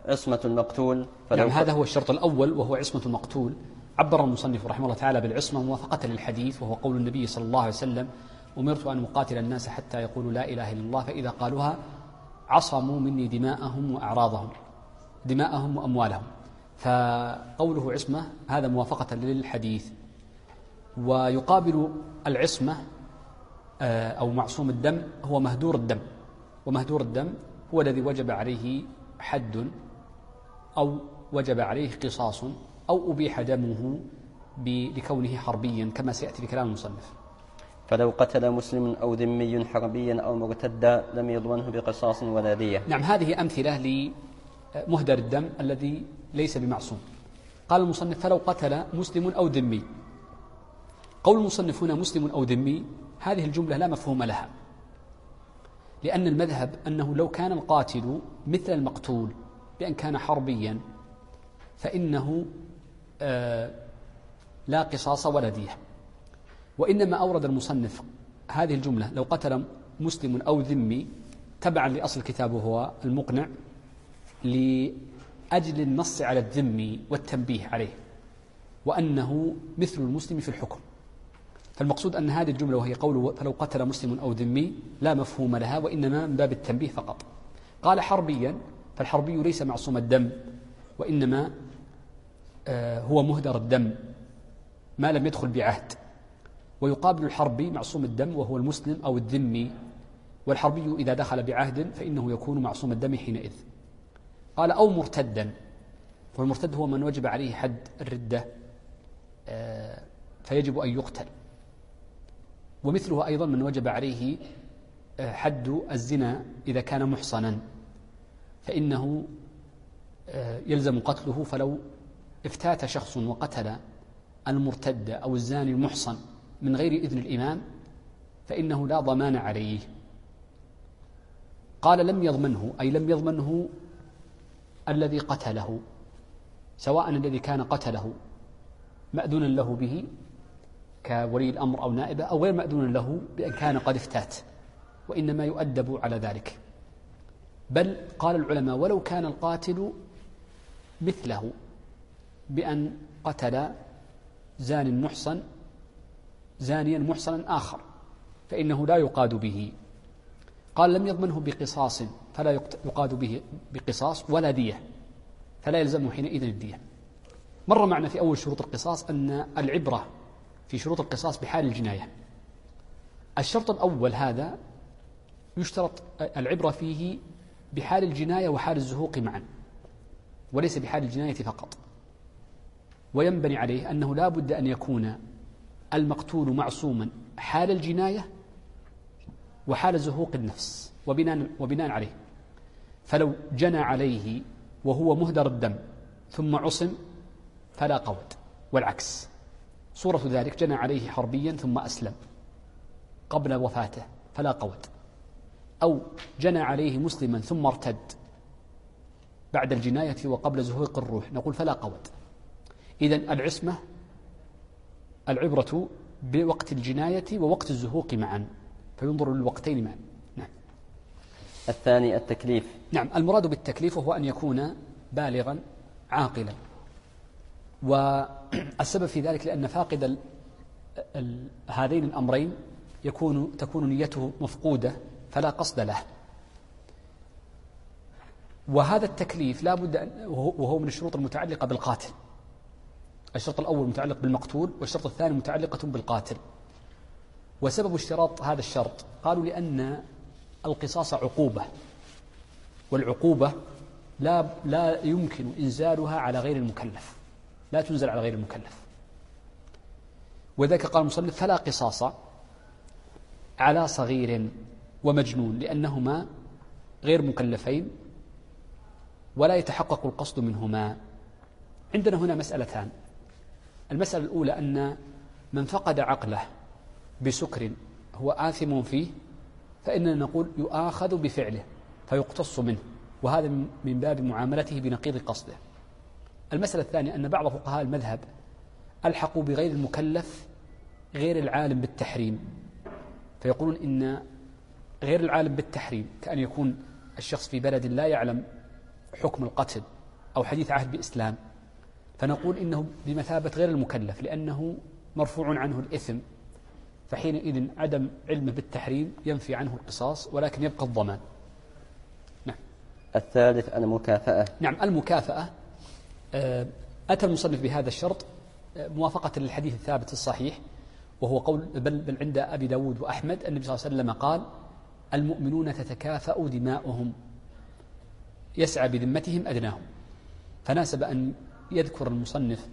S2: عصمة المقتول.
S3: نعم، هذا هو الشرط الأول وهو عصمة المقتول. عبر المصنف رحمه الله تعالى بالعصمة موافقة للحديث، وهو قول النبي صلى الله عليه وسلم: أمرت أن أقاتل الناس حتى يقولوا لا إله إلا الله، فإذا قالوها عصموا مني دماءهم وأعراضهم، دماءهم وأموالهم. فقوله عصمة هذا موافقة للحديث. ويقابل العصمة أو معصوم الدم هو مهدور الدم، ومهدور الدم هو الذي وجب عليه حد أو وجب عليه قصاص أو أبيح دمه لكونه حربيا كما سيأتي في كلام المصنف.
S2: فلو قتل مسلم أو ذمي حربيا أو مرتدا لم يضمنه بقصاص ولا دية.
S3: نعم، هذه أمثلة لمهدر الدم الذي ليس بمعصوم. قال المصنف: فلو قتل مسلم أو ذمي. قول المصنف هنا مسلم أو ذمي، هذه الجملة لا مفهوم لها، لأن المذهب أنه لو كان القاتل مثل المقتول بأن كان حربيا فإنه لا قصاص ولا دية. وإنما أورد المصنف هذه الجملة لو قتل مسلم أو ذمي تبعا لأصل الكتاب وهو المقنع، لأجل النص على الذمي والتنبيه عليه وأنه مثل المسلم في الحكم. فالمقصود أن هذه الجملة وهي قوله فلو قتل مسلم أو ذمي لا مفهوم لها، وإنما من باب التنبيه فقط. قال حربيا، فالحربي ليس معصوم الدم، وإنما هو مهدر الدم ما لم يدخل بعهد. ويقابل الحربي معصوم الدم وهو المسلم أو الذمي، والحربي إذا دخل بعهد فإنه يكون معصوم الدم حينئذ. قال أو مرتدا، والمرتد هو من وجب عليه حد الردة فيجب أن يقتل. ومثله أيضا من وجب عليه حد الزنا إذا كان محصنا فإنه يلزم قتله. فلو افتات شخص وقتل المرتد أو الزاني المحصن من غير إذن الإمام فإنه لا ضمان عليه. قال لم يضمنه، أي لم يضمنه الذي قتله، سواء الذي كان قتله مأذونا له به كولي الأمر أو نائبه، أو غير مأذون له بأن كان قد افتات، وإنما يؤدب على ذلك. بل قال العلماء ولو كان القاتل مثله بأن قتل زانيا محصنا آخر فإنه لا يقاد به. قال لم يضمنه بقصاص، فلا يقاد به بقصاص ولا دية، فلا يلزمه حينئذ الدية. مر معنا في أول شروط القصاص أن العبرة في شروط القصاص بحال الجناية. الشرط الأول هذا يشترط العبرة فيه بحال الجناية وحال الزهوق معا، وليس بحال الجناية فقط. وينبني عليه أنه لا بد أن يكون المقتول معصوما حال الجناية وحال زهوق النفس وبناء عليه. فلو جنى عليه وهو مهدر الدم ثم عصم فلا قود، والعكس. صورة ذلك جنى عليه حربيا ثم أسلم قبل وفاته فلا قود، أو جنى عليه مسلما ثم ارتد بعد الجناية وقبل زهوق الروح نقول فلا قود. إذن العصمة العبرة بوقت الجناية ووقت الزهوق معا، فينظر للوقتين معا. نعم.
S2: الثاني التكليف.
S3: نعم، المراد بالتكليف هو أن يكون بالغا عاقلا، والسبب في ذلك لأن فاقد هذين الأمرين تكون نيته مفقودة فلا قصد له. وهذا التكليف لا بد وهو من الشروط المتعلقة بالقاتل. الشرط الأول متعلق بالمقتول، والشرط الثاني متعلقة بالقاتل. وسبب اشتراط هذا الشرط قالوا لأن القصاص عقوبة، والعقوبة لا يمكن إنزالها على غير المكلف، لا تنزل على غير المكلف. وذلك قال المصنف فلا قصاص على صغير ومجنون لأنهما غير مكلفين ولا يتحقق القصد منهما. عندنا هنا مسألتان. المسألة الأولى أن من فقد عقله بسكر هو آثم فيه، فإننا نقول يؤاخذ بفعله فيقتص منه، وهذا من باب معاملته بنقيض قصده. المسألة الثانية أن بعض فقهاء المذهب ألحقوا بغير المكلف غير العالم بالتحريم، فيقولون إن غير العالم بالتحريم كأن يكون الشخص في بلد لا يعلم حكم القتل أو حديث عهد بإسلام، فنقول إنه بمثابة غير المكلف لأنه مرفوع عنه الإثم، فحينئذ عدم علمه بالتحريم ينفي عنه القصاص ولكن يبقى الضمان. نعم.
S2: الثالث المكافأة.
S3: نعم، المكافأة أتى المصنف بهذا الشرط موافقة للحديث الثابت الصحيح، وهو قول بل عند أبي داود وأحمد النبي صلى الله عليه وسلم قال: المؤمنون تتكافأ دماؤهم يسعى بذمتهم أدناهم. فناسب أن يذكر المصنف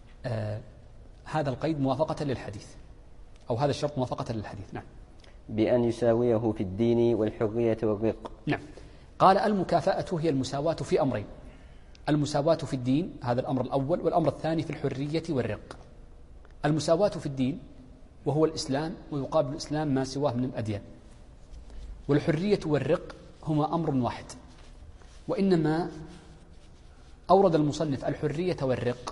S3: هذا القيد موافقة للحديث، أو هذا الشرط موافقة للحديث. نعم.
S2: بأن يساويه في الدين والحرية والرق.
S3: نعم. قال: المكافأة هي المساواة في أمرين: المساواة في الدين، هذا الأمر الأول، والأمر الثاني في الحرية والرق. المساواة في الدين وهو الإسلام، ويقابل الإسلام ما سواه من الأديان. والحرية والرق هما أمر واحد، وإنما أورد المصنف الحرية والرق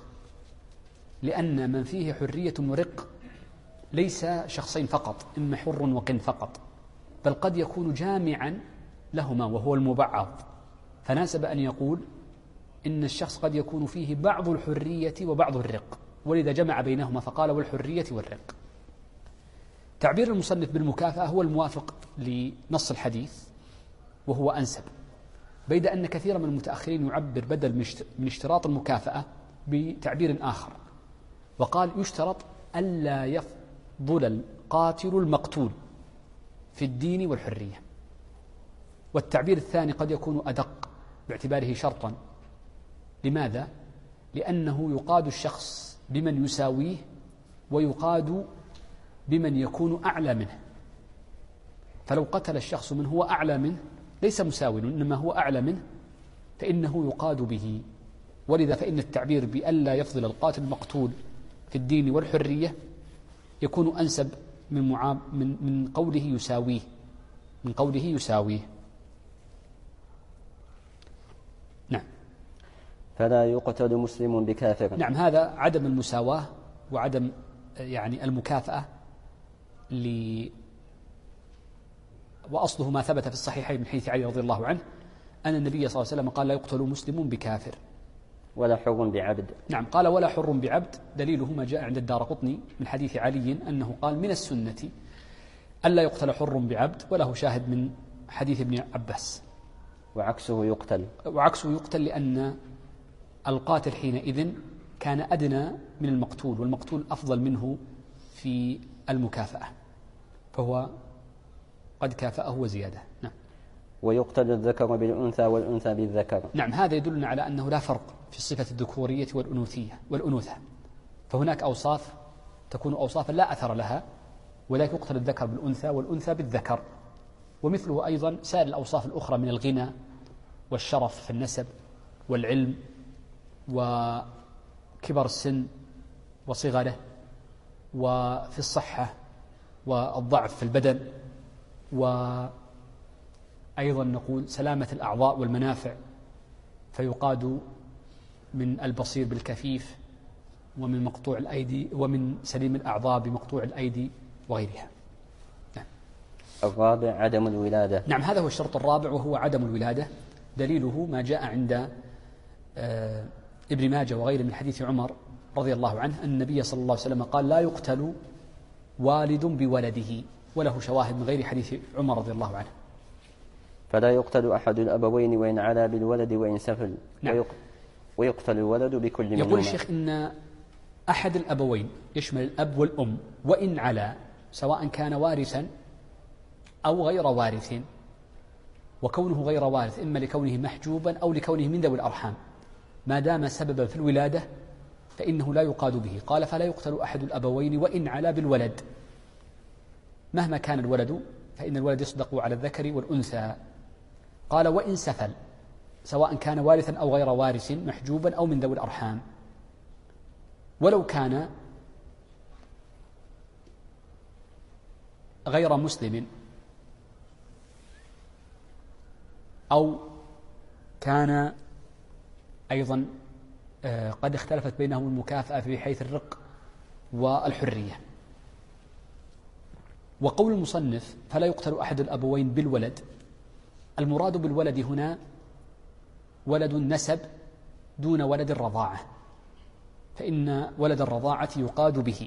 S3: لأن من فيه حرية ورق ليس شخصين فقط، إما حر وقن فقط، بل قد يكون جامعا لهما وهو المبعض، فناسب أن يقول إن الشخص قد يكون فيه بعض الحرية وبعض الرق، ولذا جمع بينهما فقال: والحرية والرق. تعبير المصنف بالمكافأة هو الموافق لنص الحديث وهو أنسب، بيد أن كثيرا من المتأخرين يعبر بدل من اشتراط المكافأة بتعبير آخر، وقال: يشترط ألا يفضل القاتل المقتول في الدين والحرية. والتعبير الثاني قد يكون أدق باعتباره شرطا. لماذا؟ لأنه يقاد الشخص بمن يساويه ويقاد بمن يكون أعلى منه، فلو قتل الشخص من هو أعلى منه ليس مساوٍ إنما هو أعلى منه فإنه يقاد به. ولذا فإن التعبير بألا يفضل القاتل المقتول في الدين والحرية يكون أنسب من قوله يساويه، من قوله يساويه. نعم.
S2: فلا يقتل مسلم بكافر.
S3: نعم، هذا عدم المساواة وعدم المكافأة وأصله ما ثبت في الصحيحين من حديث علي رضي الله عنه أن النبي صلى الله عليه وسلم قال: لا يقتل مسلم بكافر.
S2: ولا حر بعبد.
S3: نعم، قال: ولا حر بعبد، دليله ما جاء عند الدارقطني من حديث علي أنه قال: من السنة ألا يقتل حر بعبد، وله شاهد من حديث ابن عباس.
S2: وعكسه
S3: يقتل لأن القاتل حينئذ كان أدنى من المقتول، والمقتول أفضل منه في المكافأة، فهو قد كافأه وزيادة. نعم.
S2: ويقتل الذكر بالأنثى والأنثى بالذكر.
S3: نعم، هذا يدلنا على أنه لا فرق في الصفة الذكورية والأنوثة، فهناك أوصاف تكون أوصافا لا أثر لها، ولكن يقتل الذكر بالأنثى والأنثى بالذكر. ومثله أيضا سائر الأوصاف الأخرى من الغنى والشرف في النسب والعلم وكبر السن وصغره، وفي الصحة والضعف في البدن، وأيضا نقول سلامة الأعضاء والمنافع، فيقاد من البصير بالكفيف، ومن مقطوع الأيدي، ومن سليم الأعضاء بمقطوع الأيدي وغيرها. نعم.
S2: الرابع عدم الولادة.
S3: نعم، هذا هو الشرط الرابع وهو عدم الولادة، دليله ما جاء عند ابن ماجه وغيره من حديث عمر رضي الله عنه أن النبي صلى الله عليه وسلم قال: لا يقتل والد بولده، وله شواهد من غير حديث عمر رضي الله عنه.
S2: فلا يقتل أحد الأبوين وإن علا بالولد وإن سفل.
S3: نعم.
S2: ويقتل الولد بكل منهما.
S3: يقول الشيخ إن أحد الأبوين يشمل الأب والأم وإن علا، سواء كان وارثا أو غير وارث، وكونه غير وارث إما لكونه محجوبا أو لكونه من ذوي الأرحام، ما دام سببا في الولادة فإنه لا يقاد به. قال: فلا يقتل أحد الأبوين وإن علا بالولد، مهما كان الولد فإن الولد يصدق على الذكر والأنثى. قال: وإن سفل، سواء كان وارثا أو غير وارث، محجوبا أو من ذوي الأرحام، ولو كان غير مسلم أو كان أيضا قد اختلفت بينهم المكافأة في حيث الرق والحرية. وقول المصنف: فلا يقتل أحد الأبوين بالولد، المراد بالولد هنا ولد النسب دون ولد الرضاعة، فإن ولد الرضاعة يقاد به.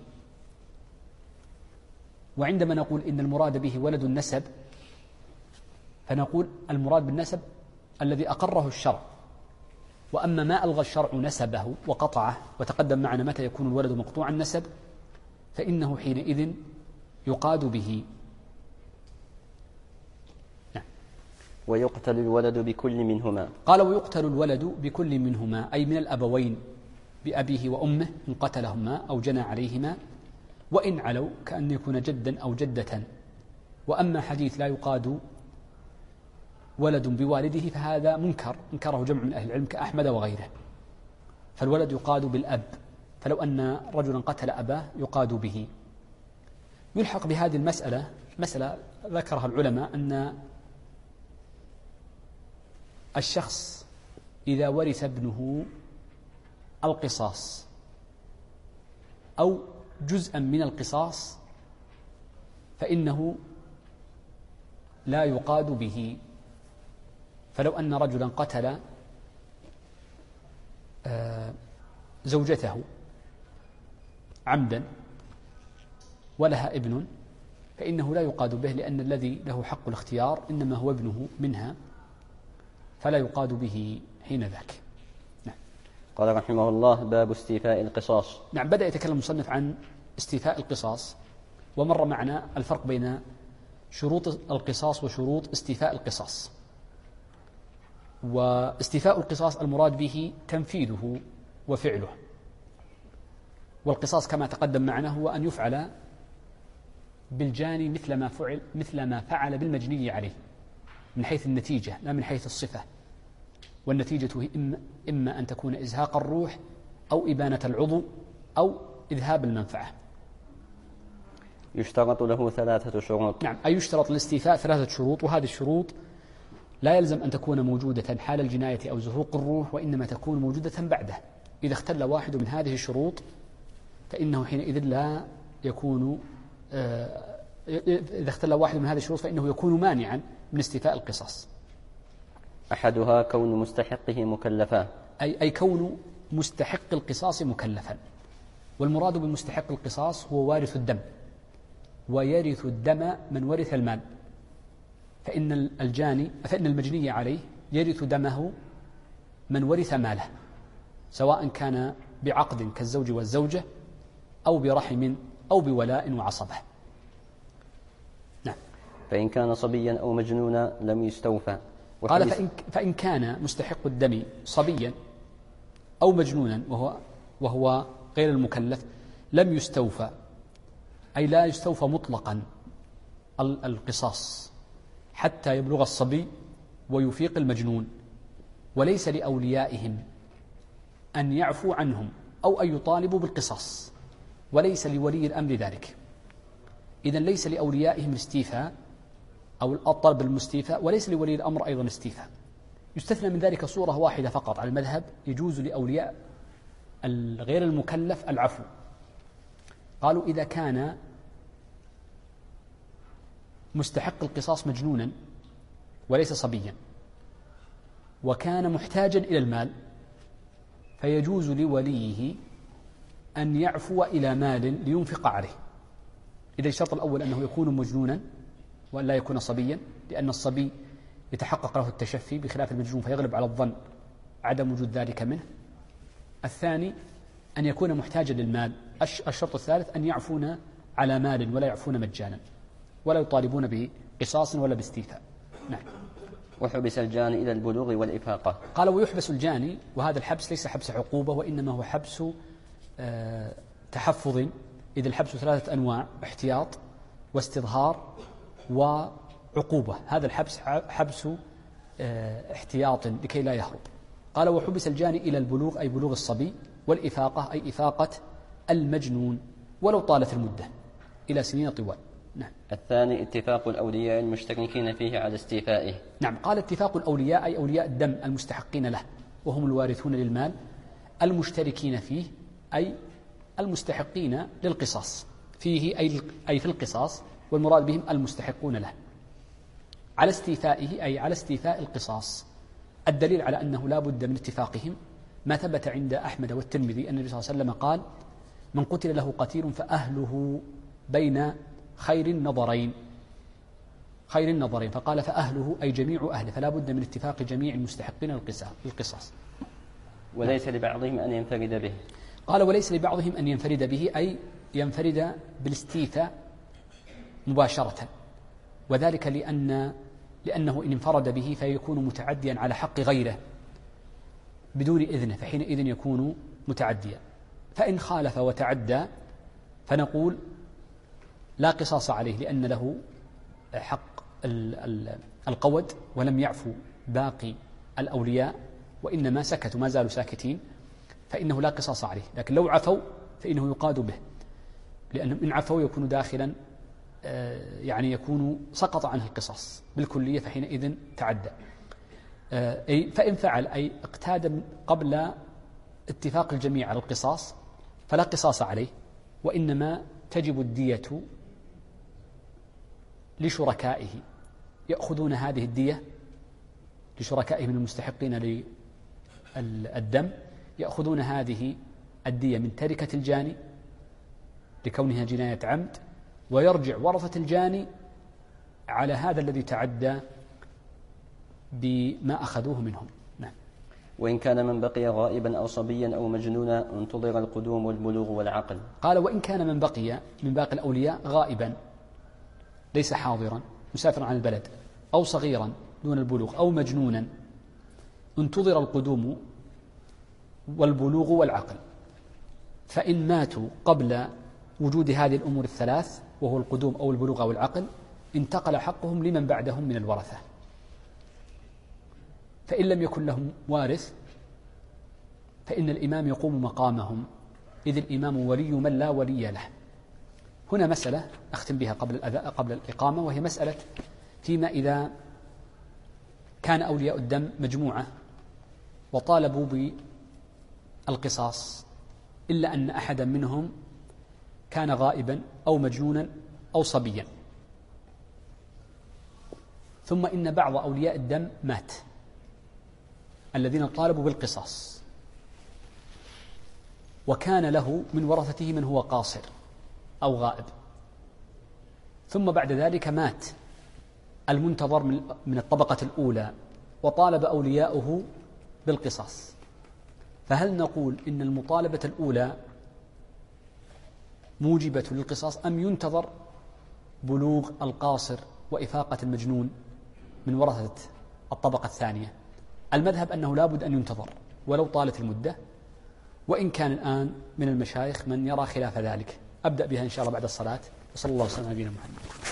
S3: وعندما نقول إن المراد به ولد النسب فنقول المراد بالنسب الذي أقره الشرع، وأما ما ألغى الشرع نسبه وقطعه وتقدم معنا متى يكون الولد مقطوع النسب فإنه حينئذ يقاد به. نعم.
S2: ويقتل الولد بكل منهما.
S3: قال ويقتل الولد بكل منهما أي من الأبوين بأبيه وأمه إن قتلهما أو جنى عليهما، وإن علوا كأن يكون جدا أو جدة. وأما حديث لا يقاد ولد بوالده فهذا منكر، انكره جمع من أهل العلم كأحمد وغيره. فالولد يقاد بالأب، فلو أن رجلا قتل أباه يقاد به. يلحق بهذه المسألة مسألة ذكرها العلماء أن الشخص إذا ورث ابنه القصاص أو جزءا من القصاص فإنه لا يقاد به. فلو أن رجلا قتل زوجته عمدا ولها ابن فإنه لا يقاد به، لأن الذي له حق الاختيار إنما هو ابنه منها، فلا يقاد به حين ذاك. نعم.
S2: قال رحمه الله: باب استيفاء القصاص.
S3: نعم، بدأ يتكلم المصنف عن استيفاء القصاص، ومر معنا الفرق بين شروط القصاص وشروط استيفاء القصاص. واستيفاء القصاص المراد به تنفيذه وفعله، والقصاص كما تقدم معنا هو أن يفعل بالجاني مثل ما فعل بالمجني عليه من حيث النتيجة لا من حيث الصفة. والنتيجة هي إما أن تكون إزهاق الروح أو إبانة العضو أو إذهاب المنفعة.
S2: يشترط له 3 شروط.
S3: نعم، أي يشترط للاستيفاء 3 شروط، وهذه الشروط لا يلزم أن تكون موجودة حال الجناية أو زهوق الروح، وإنما تكون موجودة بعده. إذا اختل واحد من هذه الشروط فإنه حينئذ لا يكون إذا اختل واحد من هذه الشروط فإنه يكون مانعا من استيفاء القصاص.
S2: أحدها كون مستحقه مكلفا،
S3: أي كون مستحق القصاص مكلفا. والمراد بمستحق القصاص هو وارث الدم، ويرث الدم من ورث المال. فإن المجني عليه يرث دمه من ورث ماله، سواء كان بعقد كالزوج والزوجة أو برحم أو بولاء وعصبة. نعم.
S2: فإن كان صبيا أو مجنونا لم يستوفى.
S3: قال فإن كان مستحق الدم صبيا أو مجنونا وهو غير المكلف لم يستوفى، أي لا يستوفى مطلقا القصاص حتى يبلغ الصبي ويفيق المجنون، وليس لأوليائهم أن يعفوا عنهم أو أن يطالبوا بالقصاص، وليس لولي الأمر ذلك. إذن ليس لأوليائهم الاستيفاء أو الطلب بالمستيفاء، وليس لولي الأمر أيضا استيفاء. يستثنى من ذلك صورة واحدة فقط على المذهب، يجوز لأولياء غير المكلف العفو. قالوا إذا كان مستحق القصاص مجنونا وليس صبيا وكان محتاجا إلى المال فيجوز لوليه أن يعفو إلى مال لينفق عليه. إذا الشرط الأول أنه يكون مجنونا وأن لا يكون صبيا، لأن الصبي يتحقق له التشفي بخلاف المجنون فيغلب على الظن عدم وجود ذلك منه. الثاني أن يكون محتاجا للمال. الشرط الثالث أن يعفون على مال ولا يعفون مجانا ولا يطالبون بقصاص ولا باستيفاء. نعم.
S2: وحبس الجاني إلى البلوغ والإفاقة.
S3: قال ويحبس الجاني، وهذا الحبس ليس حبس عقوبة وإنما هو حبس تحفظ. إذا الحبس 3 أنواع: احتياط واستظهار وعقوبة. هذا الحبس حبس احتياط لكي لا يهرب. قال وحبس الجاني إلى البلوغ أي بلوغ الصبي، والإفاقة أي إفاقة المجنون ولو طالت المدة إلى سنين طوال. نعم.
S2: الثاني اتفاق الأولياء المشتركين فيه على استيفائه.
S3: نعم. قال اتفاق الأولياء أي أولياء الدم المستحقين له وهم الوارثون للمال المشتركين فيه أي المستحقين للقصاص فيه أي في القصاص، والمراد بهم المستحقون له على استيفائه أي على استيفاء القصاص. الدليل على أنه لا بد من اتفاقهم ما ثبت عند أحمد والترمذي أن النبي صلى الله عليه وسلم قال: من قتل له قتيل فأهله بين خير النظرين، فقال فأهله أي جميع أهله، فلا بد من اتفاق جميع المستحقين القصاص.
S2: وليس لبعضهم أن ينفرد به.
S3: قال: وليس لبعضهم أن ينفرد به، أي ينفرد بالاستيفاء مباشرة، وذلك لأنه إن انفرد به فيكون متعديا على حق غيره بدون إذنه، فحينئذ يكون متعديا. فإن خالف وتعدى فنقول لا قصاص عليه، لأن له حق القود ولم يعفو باقي الأولياء، وإنما سكتوا ما زالوا ساكتين، فإنه لا قصاص عليه. لكن لو عفوا فإنه يقاد به، لأنهم إن عفوا يكون داخلا، يعني يكون سقط عنه القصاص بالكلية، فحينئذ تعدى. فإن فعل أي اقتاد قبل اتفاق الجميع على القصاص فلا قصاص عليه، وإنما تجب الدية لشركائه، يأخذون هذه الدية لشركائه من المستحقين للدم، يأخذون هذه الدية من تركة الجاني لكونها جناية عمد، ويرجع ورثة الجاني على هذا الذي تعدى بما أخذوه منهم. نعم.
S2: وإن كان من بقي غائبا أو صبيا أو مجنونا انتظر القدوم والبلوغ والعقل.
S3: قال: وإن كان من بقي من باقي الأولياء غائبا ليس حاضرا مسافرا عن البلد، أو صغيرا دون البلوغ، أو مجنونا، انتظر القدوم والبلوغ والعقل. فإن ماتوا قبل وجود هذه الأمور الثلاث، وهو القدوم أو البلوغ أو العقل، انتقل حقهم لمن بعدهم من الورثة. فإن لم يكن لهم وارث فإن الإمام يقوم مقامهم، إذ الإمام ولي من لا ولي له. هنا مسألة أختم بها قبل الإقامة، وهي مسألة فيما إذا كان أولياء الدم مجموعة وطالبوا بالقصاص، إلا أن أحدا منهم كان غائبا أو مجنونا أو صبيا، ثم إن بعض أولياء الدم مات الذين طالبوا بالقصاص، وكان له من ورثته من هو قاصر أو غائب، ثم بعد ذلك مات المنتظر من الطبقة الأولى وطالب أولياؤه بالقصاص. فهل نقول إن المطالبة الأولى موجبة للقصاص، أم ينتظر بلوغ القاصر وإفاقة المجنون من ورثة الطبقة الثانية؟ المذهب أنه لا بد أن ينتظر ولو طالت المدة، وإن كان الآن من المشايخ من يرى خلاف ذلك. أبدأ بها إن شاء الله بعد الصلاة، وصلى الله وسلم على نبينا محمد.